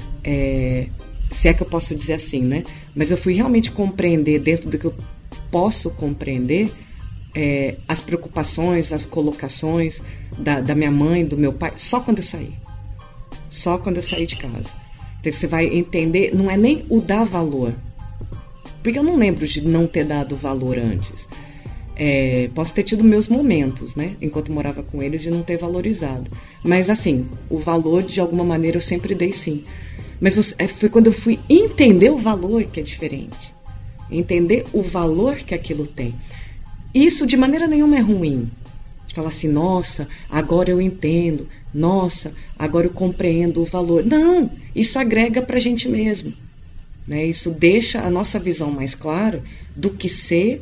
se é que eu posso dizer assim, né? Mas eu fui realmente compreender, dentro do que eu posso compreender, as preocupações, as colocações da minha mãe, do meu pai, só quando eu saí. Só quando eu saí de casa. Então você vai entender, não é nem o dar valor. Porque eu não lembro de não ter dado valor antes. Posso ter tido meus momentos, né? Enquanto morava com eles, de não ter valorizado. Mas assim, o valor, de alguma maneira, eu sempre dei sim. Mas foi quando eu fui entender o valor que é diferente. Entender o valor que aquilo tem. Isso de maneira nenhuma é ruim. De falar assim, nossa, agora eu entendo. Nossa, agora eu compreendo o valor. Não, isso agrega pra gente mesmo. Né? Isso deixa a nossa visão mais clara do que ser,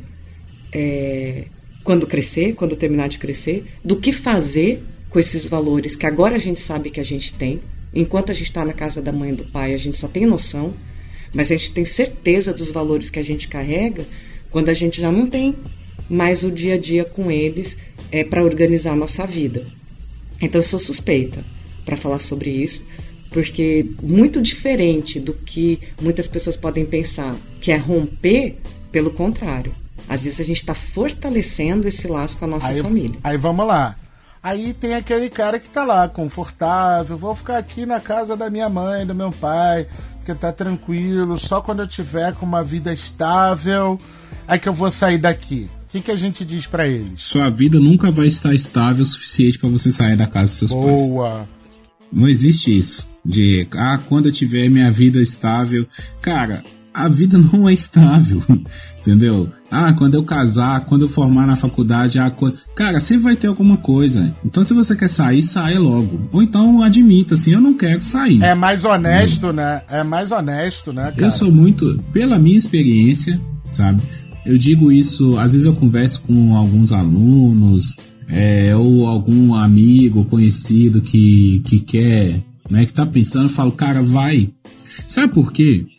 quando crescer, quando terminar de crescer, do que fazer com esses valores que agora a gente sabe que a gente tem. Enquanto a gente está na casa da mãe e do pai, a gente só tem noção. Mas a gente tem certeza dos valores que a gente carrega quando a gente já não tem mais o dia a dia com eles para organizar a nossa vida. Então eu sou suspeita para falar sobre isso, porque muito diferente do que muitas pessoas podem pensar, que é romper, pelo contrário. Às vezes a gente está fortalecendo esse laço com a nossa família. Aí vamos lá. Aí tem aquele cara que tá lá, confortável, vou ficar aqui na casa da minha mãe, do meu pai, que tá tranquilo, só quando eu tiver com uma vida estável, é que eu vou sair daqui. O que a gente diz pra ele? Sua vida nunca vai estar estável o suficiente pra você sair da casa dos seus pais. Boa! Não existe isso, de, quando eu tiver minha vida estável. Cara, a vida não é estável, entendeu? Quando eu casar, quando eu formar na faculdade, cara, sempre vai ter alguma coisa. Então, se você quer sair, saia logo. Ou então, admita, assim, eu não quero sair. É mais honesto, né? É mais honesto, né, cara? Eu sou muito, pela minha experiência, sabe? Eu digo isso, às vezes eu converso com alguns alunos, ou algum amigo conhecido que quer, né, que tá pensando, eu falo, cara, vai. Sabe por quê?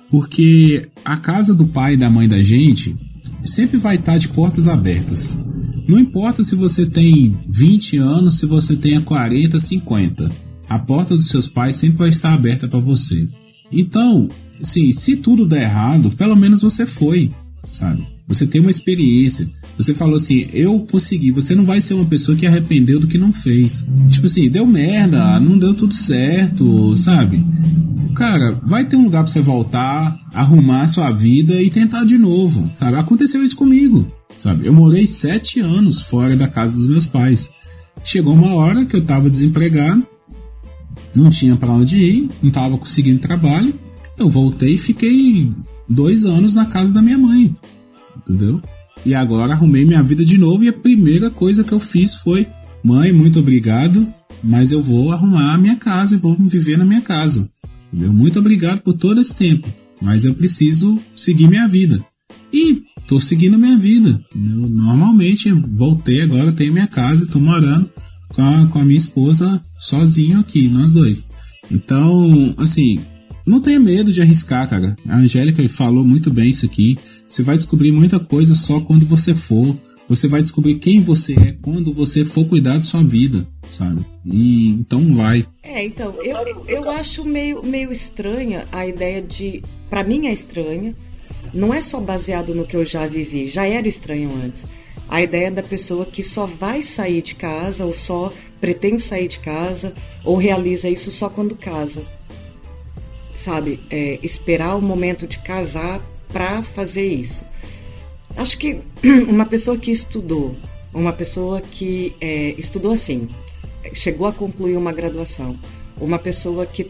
Porque a casa do pai e da mãe da gente sempre vai estar de portas abertas. Não importa se você tem 20 anos, se você tenha 40, 50. A porta dos seus pais sempre vai estar aberta para você. Então, assim, se tudo der errado, pelo menos você foi, sabe? Você tem uma experiência. Você falou assim, eu consegui. Você não vai ser uma pessoa que arrependeu do que não fez. Tipo assim, deu merda, não deu tudo certo, sabe? Cara, vai ter um lugar pra você voltar, arrumar a sua vida e tentar de novo, sabe? Aconteceu isso comigo, sabe? Eu morei 7 anos fora da casa dos meus pais. Chegou uma hora que eu tava desempregado, não tinha pra onde ir, não tava conseguindo trabalho. Eu voltei e fiquei 2 anos na casa da minha mãe, entendeu? E agora arrumei minha vida de novo e a primeira coisa que eu fiz foi: mãe, muito obrigado, mas eu vou arrumar a minha casa e vou viver na minha casa. Entendeu? Muito obrigado por todo esse tempo, mas eu preciso seguir minha vida. E tô seguindo minha vida. Eu, normalmente, voltei agora, tenho minha casa e tô morando com a minha esposa sozinho aqui, nós dois. Então, assim, não tenha medo de arriscar, cara. A Angélica falou muito bem isso aqui. Você vai descobrir muita coisa só quando você for. Você vai descobrir quem você é quando você for cuidar da sua vida, sabe? E então vai. Então, eu acho meio estranha a ideia de... Pra mim é estranha. Não é só baseado no que eu já vivi. Já era estranho antes. A ideia da pessoa que só vai sair de casa, ou só pretende sair de casa, ou realiza isso só quando casa. Sabe? Esperar o momento de casar pra fazer isso. Acho que uma pessoa que estudou, uma pessoa que estudou assim, chegou a concluir uma graduação, uma pessoa que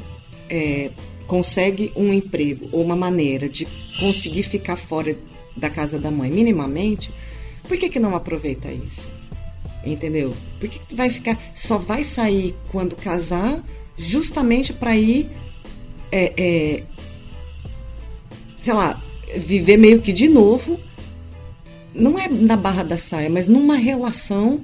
consegue um emprego ou uma maneira de conseguir ficar fora da casa da mãe minimamente, por que não aproveita isso? Entendeu? Por que vai ficar, só vai sair quando casar, justamente para ir, sei lá, viver meio que de novo, não é na barra da saia, mas numa relação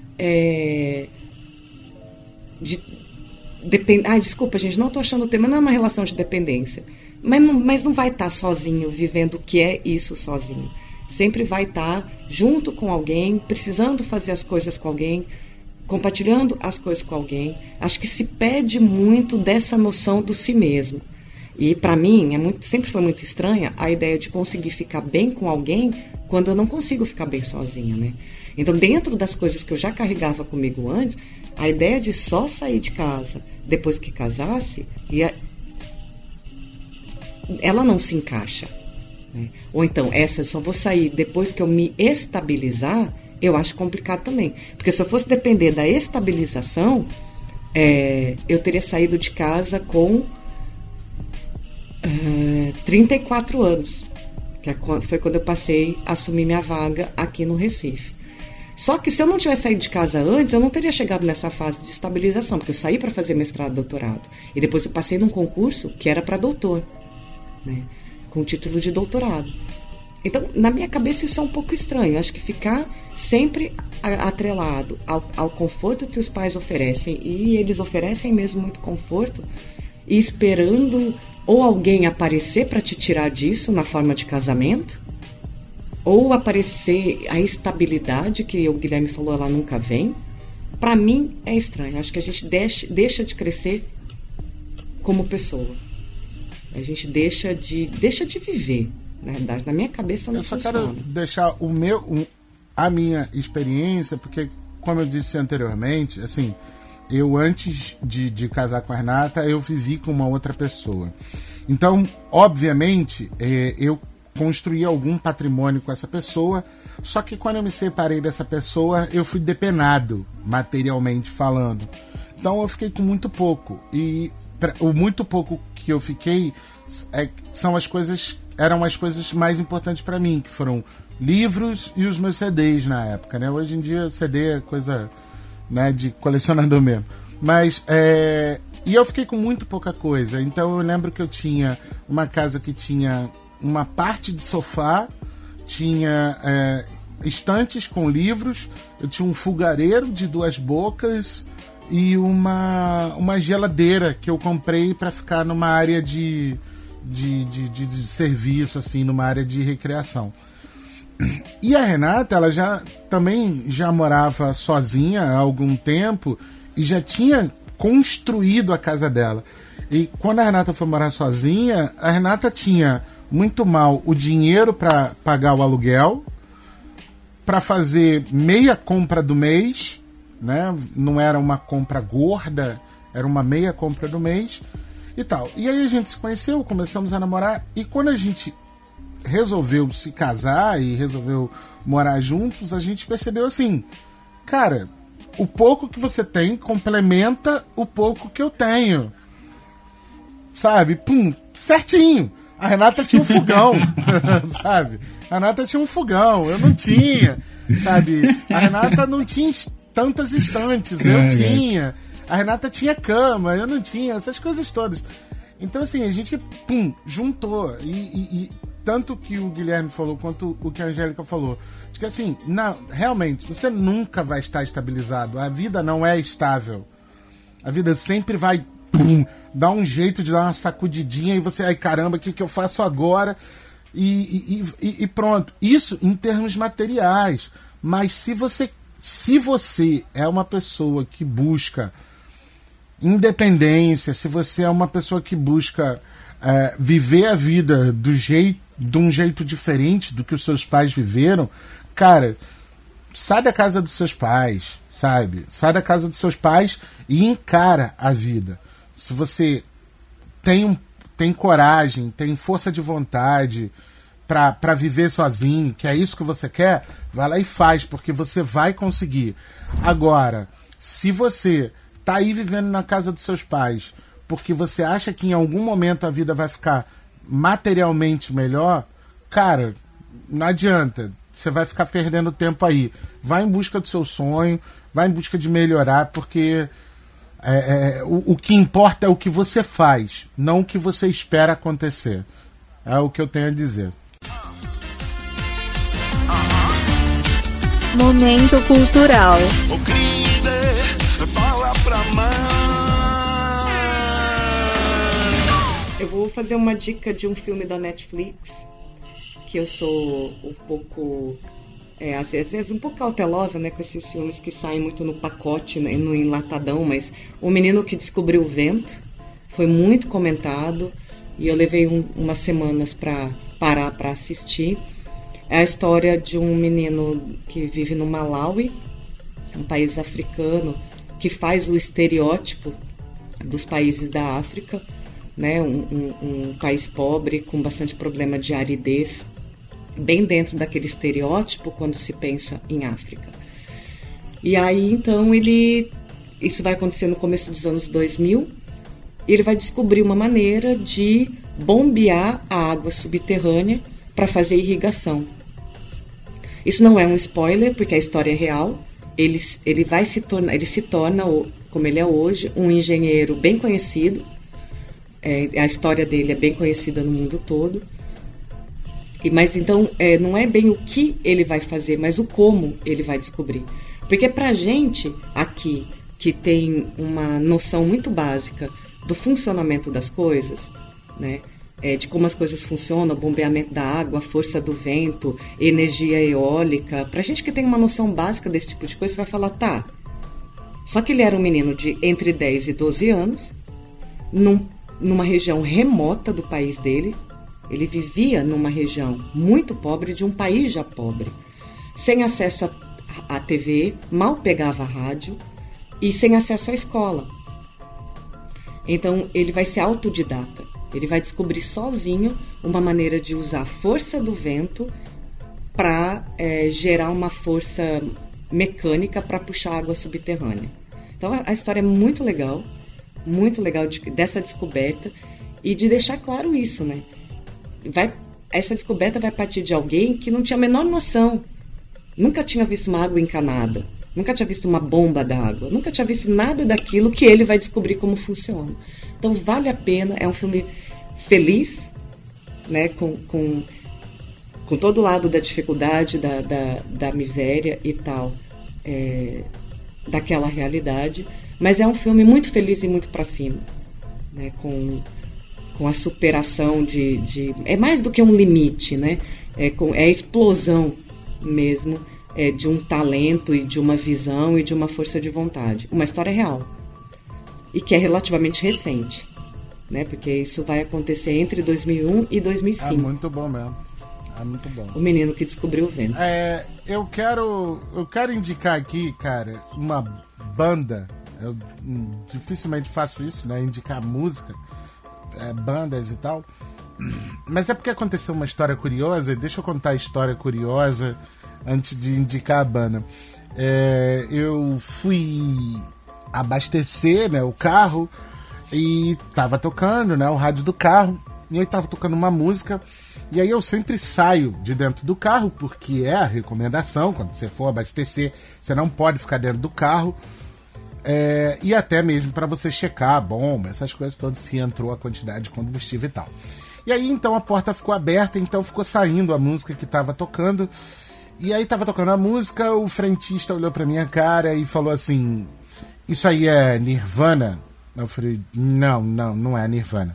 desculpa, gente, não estou achando o tema, não é uma relação de dependência, mas não vai estar sozinho, vivendo o que é isso sozinho. Sempre vai estar junto com alguém, precisando fazer as coisas com alguém, compartilhando as coisas com alguém. Acho que se perde muito dessa noção do si mesmo. E para mim, sempre foi muito estranha a ideia de conseguir ficar bem com alguém quando eu não consigo ficar bem sozinha, né? Então, dentro das coisas que eu já carregava comigo antes, a ideia de só sair de casa depois que casasse, ela não se encaixa, né? Ou então, essa só vou sair depois que eu me estabilizar, eu acho complicado também. Porque se eu fosse depender da estabilização, eu teria saído de casa com 34 anos, que foi quando eu passei a assumir minha vaga aqui no Recife. Só que se eu não tivesse saído de casa antes, eu não teria chegado nessa fase de estabilização, porque eu saí para fazer mestrado e doutorado. E depois eu passei num concurso que era para doutor, né, com título de doutorado. Então, na minha cabeça, isso é um pouco estranho. Eu acho que ficar sempre atrelado ao conforto que os pais oferecem, e eles oferecem mesmo muito conforto, e esperando ou alguém aparecer para te tirar disso na forma de casamento, ou aparecer a estabilidade que o Guilherme falou, ela nunca vem. Para mim é estranho. Acho que a gente deixa de crescer como pessoa. A gente deixa de viver. Na verdade, na minha cabeça não funciona. Eu só quero deixar a minha experiência, porque, como eu disse anteriormente, assim, eu antes de casar com a Renata, eu vivi com uma outra pessoa. Então, obviamente, eu construí algum patrimônio com essa pessoa, só que quando eu me separei dessa pessoa, eu fui depenado, materialmente falando. Então eu fiquei com muito pouco. E o muito pouco que eu fiquei eram as coisas mais importantes para mim, que foram livros e os meus CDs na época, né? Hoje em dia CD é coisa, né, de colecionador mesmo. Mas e eu fiquei com muito pouca coisa. Então eu lembro que eu tinha uma casa que tinha uma parte de sofá, tinha estantes com livros, eu tinha um fogareiro de 2 bocas e uma geladeira que eu comprei para ficar numa área de de serviço, assim, numa área de recreação. E a Renata, ela também já morava sozinha há algum tempo e já tinha construído a casa dela. E quando a Renata foi morar sozinha, a Renata tinha muito mal o dinheiro para pagar o aluguel, para fazer meia compra do mês, né? Não era uma compra gorda, era uma meia compra do mês e tal. E aí a gente se conheceu, começamos a namorar, e quando a gente resolveu se casar e resolveu morar juntos, a gente percebeu assim, cara, o pouco que você tem complementa o pouco que eu tenho, sabe? Pum, certinho. A Renata tinha um fogão, sabe? A Renata tinha um fogão, eu não tinha, sabe? A Renata não tinha tantas estantes, eu tinha. A Renata tinha cama, eu não tinha, essas coisas todas. Então, assim, a gente, juntou. E tanto que o Guilherme falou, quanto o que a Angélica falou, de que, assim, não, realmente, você nunca vai estar estabilizado. A vida não é estável. A vida sempre vai, dar um jeito de dar uma sacudidinha e você, ai caramba, o que eu faço agora? E pronto. Isso em termos materiais. Mas se você é uma pessoa que busca independência, se você é uma pessoa que busca viver a vida de um jeito diferente do que os seus pais viveram, cara, sai da casa dos seus pais, sabe? Sai da casa dos seus pais e encara a vida. Se você tem coragem, tem força de vontade para viver sozinho, que é isso que você quer, vai lá e faz, porque você vai conseguir. Agora, se você tá aí vivendo na casa dos seus pais porque você acha que em algum momento a vida vai ficar materialmente melhor, cara, não adianta. Você vai ficar perdendo tempo aí. Vai em busca do seu sonho, vai em busca de melhorar, porque o que importa é o que você faz, não o que você espera acontecer. É o que eu tenho a dizer. Momento cultural. Eu vou fazer uma dica de um filme da Netflix, que eu sou um pouco, às vezes um pouco cautelosa, né, com esses filmes que saem muito no pacote, né, no enlatadão, mas O Menino que Descobriu o Vento foi muito comentado e eu levei umas semanas para parar para assistir. É a história de um menino que vive no Malawi, um país africano, que faz o estereótipo dos países da África, né? Um país pobre com bastante problema de aridez, bem dentro daquele estereótipo quando se pensa em África. E aí então isso vai acontecer no começo dos anos 2000, e ele vai descobrir uma maneira de bombear a água subterrânea para fazer irrigação. Isso não é um spoiler, porque a história é real. Ele se torna, como ele é hoje, um engenheiro bem conhecido. A história dele é bem conhecida no mundo todo. Mas então, não é bem o que ele vai fazer, mas o como ele vai descobrir. Porque pra gente aqui, que tem uma noção muito básica do funcionamento das coisas, né? De como as coisas funcionam, o bombeamento da água, a força do vento, energia eólica. Pra gente que tem uma noção básica desse tipo de coisa, você vai falar, tá. Só que ele era um menino de entre 10 e 12 anos, numa região remota do país dele. Ele vivia numa região muito pobre, de um país já pobre. Sem acesso à TV, mal pegava rádio e sem acesso à escola. Então, ele vai ser autodidata. Ele vai descobrir sozinho uma maneira de usar a força do vento para gerar uma força mecânica para puxar água subterrânea. Então a história é muito legal dessa descoberta e de deixar claro isso, né? Essa descoberta vai partir de alguém que não tinha a menor noção, nunca tinha visto uma água encanada, nunca tinha visto uma bomba d'água, nunca tinha visto nada daquilo que ele vai descobrir como funciona. Então vale a pena, é um filme feliz, né, com todo o lado da dificuldade, da miséria e tal, daquela realidade, mas é um filme muito feliz e muito pra cima, né, com com a superação é mais do que um limite, né? É a explosão mesmo de um talento e de uma visão e de uma força de vontade. Uma história real. E que é relativamente recente, né? Porque isso vai acontecer entre 2001 e 2005. É muito bom mesmo. É muito bom. O menino que descobriu o vento. Eu quero indicar aqui, cara, uma banda. Eu dificilmente faço isso, né? Indicar música, bandas e tal. Mas é porque aconteceu uma história curiosa. Deixa eu contar a história curiosa antes de indicar a banda. Eu fui abastecer, né, o carro e tava tocando, né, o rádio do carro. E aí tava tocando uma música. E aí eu sempre saio de dentro do carro, porque é a recomendação. Quando você for abastecer, você não pode ficar dentro do carro. E até mesmo para você checar a bomba, essas coisas todas, se entrou a quantidade de combustível e tal. E aí então a porta ficou aberta, então ficou saindo a música que tava tocando. E aí tava tocando a música, o frentista olhou pra minha cara e falou assim: isso aí é Nirvana? Eu falei: não é Nirvana.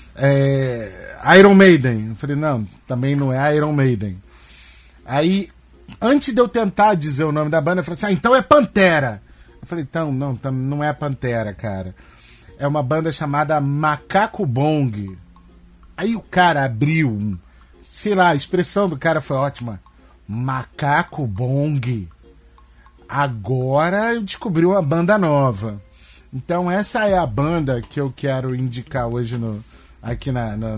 Iron Maiden. Eu falei: não, também não é Iron Maiden. Aí, antes de eu tentar dizer o nome da banda, eu falei assim: então é Pantera. Eu falei: então, não é Pantera, cara. É uma banda chamada Macaco Bong. Aí o cara abriu, sei lá, a expressão do cara foi ótima. Macaco Bong. Agora eu descobri uma banda nova. Então essa é a banda que eu quero indicar hoje aqui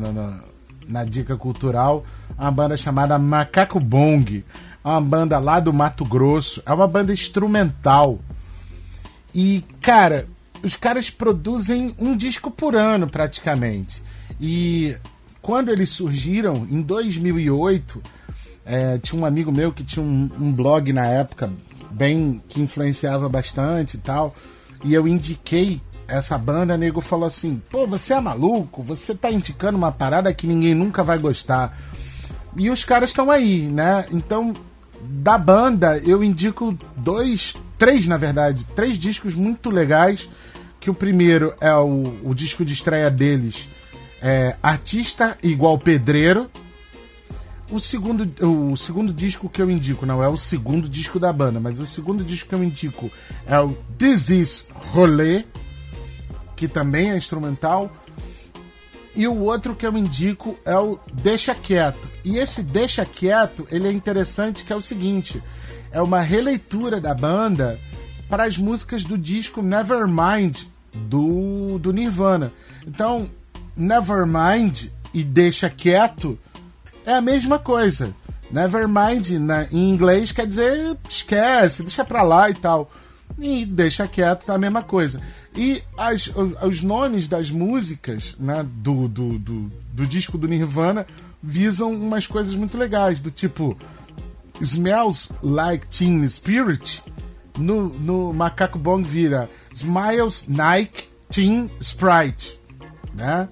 na Dica Cultural. Uma banda chamada Macaco Bong. É uma banda lá do Mato Grosso. É uma banda instrumental. E, cara, os caras produzem um disco por ano praticamente. E quando eles surgiram, em 2008, tinha um amigo meu que tinha um blog na época, que influenciava bastante e tal, e eu indiquei essa banda, o nego falou assim: pô, você é maluco? Você tá indicando uma parada que ninguém nunca vai gostar. E os caras estão aí, né? Então, da banda, eu indico três discos muito legais, que o primeiro é o disco de estreia deles, Artista Igual Pedreiro. O segundo disco que eu indico, não é o segundo disco da banda, mas o segundo disco que eu indico é o This Is Rolê, que também é instrumental. E o outro que eu indico é o Deixa Quieto. E esse Deixa Quieto, ele é interessante, que é o seguinte: é uma releitura da banda para as músicas do disco Nevermind do Nirvana. Então, Nevermind e Deixa Quieto é a mesma coisa. Nevermind em inglês quer dizer esquece, deixa pra lá e tal. E Deixa Quieto tá a mesma coisa. E os nomes das músicas, né, do disco do Nirvana visam umas coisas muito legais, do tipo Smells Like Teen Spirit, no Macaco Bong vira Smiles Like Teen Sprite, né?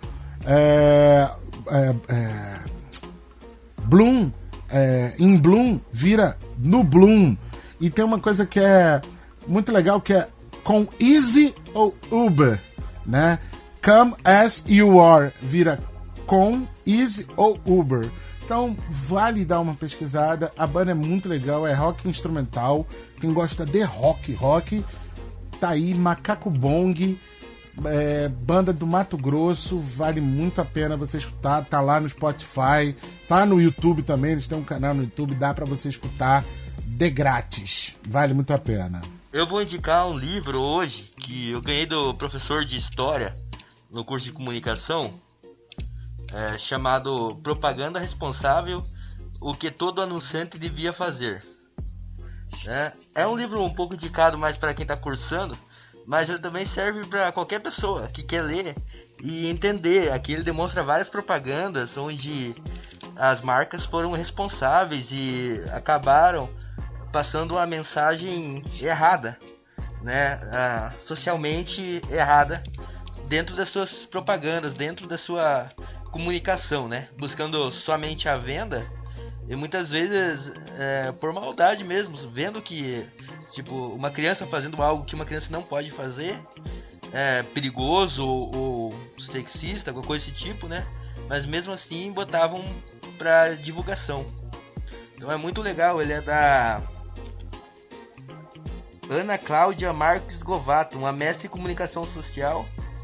Bloom, In Bloom vira no Bloom. E tem uma coisa que é muito legal, que é com Easy ou Uber, né? Come As You Are vira com Easy ou Uber. Então vale dar uma pesquisada. A banda é muito legal, é rock instrumental. Quem gosta de rock, tá aí, Macaco Bong, banda do Mato Grosso, vale muito a pena você escutar. Tá lá no Spotify, tá no YouTube também, eles têm um canal no YouTube, dá pra você escutar de grátis, vale muito a pena. Eu vou indicar um livro hoje que eu ganhei do professor de História no curso de Comunicação, chamado Propaganda Responsável, o que todo anunciante devia fazer. É um livro um pouco indicado mais para quem está cursando, mas ele também serve para qualquer pessoa que quer ler e entender. Aqui ele demonstra várias propagandas onde as marcas foram responsáveis e acabaram passando uma mensagem errada, né? Socialmente errada, dentro das suas propagandas, dentro da sua comunicação, né? Buscando somente a venda e muitas vezes por maldade mesmo, vendo que tipo uma criança fazendo algo que uma criança não pode fazer perigoso ou sexista, alguma coisa desse tipo, né? Mas mesmo assim botavam pra divulgação. Então é muito legal. Ele é da Ana Cláudia Marques Govato, uma mestre em comunicação social.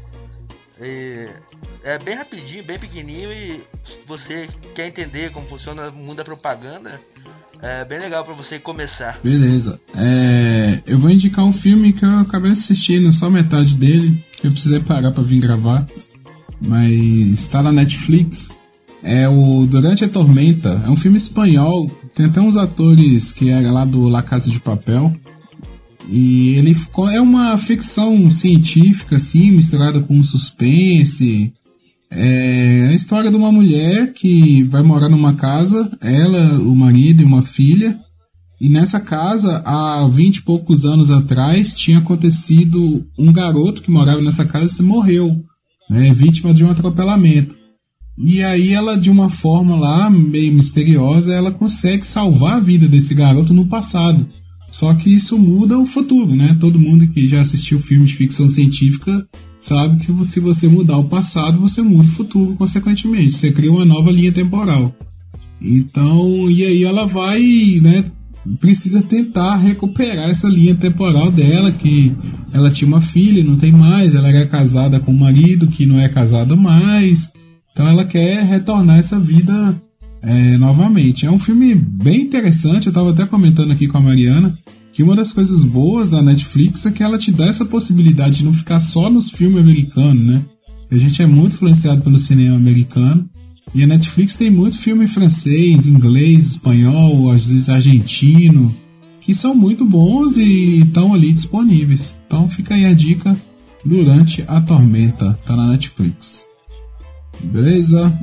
É bem rapidinho, bem pequenininho, e se você quer entender como funciona o mundo da propaganda, é bem legal pra você começar. Beleza. Eu vou indicar um filme que eu acabei assistindo só metade dele, que eu precisei parar pra vir gravar, mas tá na Netflix. É o Durante a Tormenta. É um filme espanhol, tem até uns atores que eram lá do La Casa de Papel. E ele é uma ficção científica, assim, misturada com suspense. É a história de uma mulher que vai morar numa casa, ela, o marido e uma filha. E nessa casa, há 20 e poucos anos atrás, tinha acontecido um garoto que morava nessa casa e morreu, né, vítima de um atropelamento. E aí ela, de uma forma lá, meio misteriosa, ela consegue salvar a vida desse garoto no passado. Só que isso muda o futuro, né? Todo mundo que já assistiu filme de ficção científica sabe que se você mudar o passado, você muda o futuro, consequentemente. Você cria uma nova linha temporal. Então, e aí ela vai, né? Precisa tentar recuperar essa linha temporal dela, que ela tinha uma filha, não tem mais. Ela era casada com um marido que não é casado mais. Então ela quer retornar essa vida novamente. É um filme bem interessante. Eu estava até comentando aqui com a Mariana que uma das coisas boas da Netflix é que ela te dá essa possibilidade de não ficar só nos filmes americanos, né? A gente é muito influenciado pelo cinema americano, e a Netflix tem muito filme francês, inglês, espanhol, às vezes argentino, que são muito bons e estão ali disponíveis. Então fica aí a dica, Durante a Tormenta, tá na Netflix. Beleza?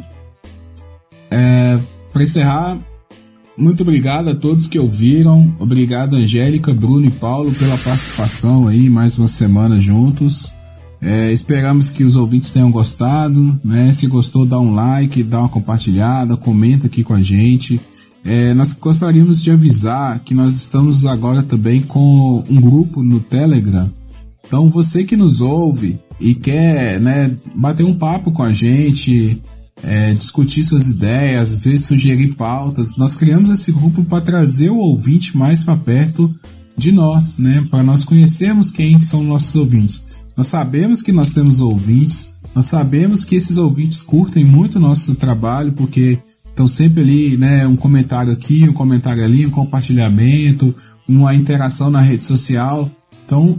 Para encerrar, muito obrigado a todos que ouviram. Obrigado, Angélica, Bruno e Paulo, pela participação aí, mais uma semana juntos. Esperamos que os ouvintes tenham gostado, né? Se gostou, dá um like, dá uma compartilhada, comenta aqui com a gente. Nós gostaríamos de avisar que nós estamos agora também com um grupo no Telegram. Então você que nos ouve e quer, né, bater um papo com a gente, discutir suas ideias, às vezes sugerir pautas, nós criamos esse grupo para trazer o ouvinte mais para perto de nós, né, para nós conhecermos quem são nossos ouvintes. Nós sabemos que nós temos ouvintes, nós sabemos que esses ouvintes curtem muito o nosso trabalho, porque estão sempre ali, né, um comentário aqui, um comentário ali, um compartilhamento, uma interação na rede social. Então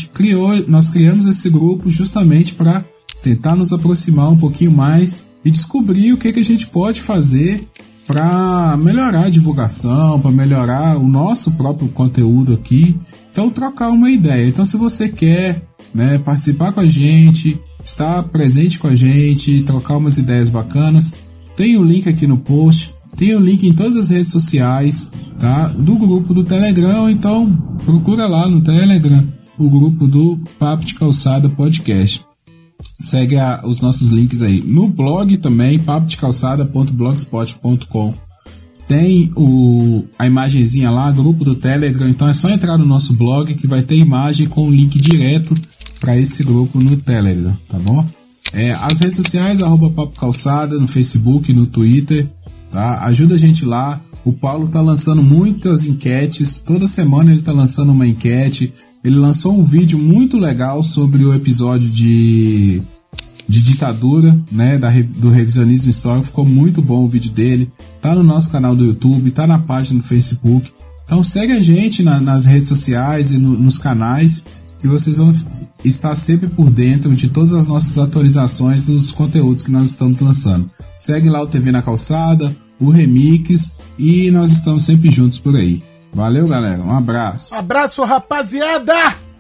nós criamos esse grupo justamente para tentar nos aproximar um pouquinho mais e descobrir o que a gente pode fazer para melhorar a divulgação, para melhorar o nosso próprio conteúdo aqui. Então, trocar uma ideia. Então, se você quer, né, participar com a gente, estar presente com a gente, trocar umas ideias bacanas, tem o link aqui no post, tem o link em todas as redes sociais, tá, do grupo do Telegram. Então, procura lá no Telegram o grupo do Papo de Calçada Podcast. Segue os nossos links aí. No blog também, papodecalçada.blogspot.com. Tem a imagenzinha lá, grupo do Telegram. Então é só entrar no nosso blog que vai ter imagem com o link direto para esse grupo no Telegram, tá bom? As redes sociais, @papocalçada, no Facebook, no Twitter, tá? Ajuda a gente lá. O Paulo tá lançando muitas enquetes. Toda semana ele tá lançando uma enquete. Ele lançou um vídeo muito legal sobre o episódio de ditadura, né, do revisionismo histórico. Ficou muito bom o vídeo dele. Tá no nosso canal do YouTube, tá na página do Facebook. Então segue a gente nas redes sociais e nos canais, que vocês vão estar sempre por dentro de todas as nossas atualizações dos conteúdos que nós estamos lançando. Segue lá o TV na Calçada, o Remix, e nós estamos sempre juntos por aí. Valeu, galera. Um abraço. Abraço, rapaziada!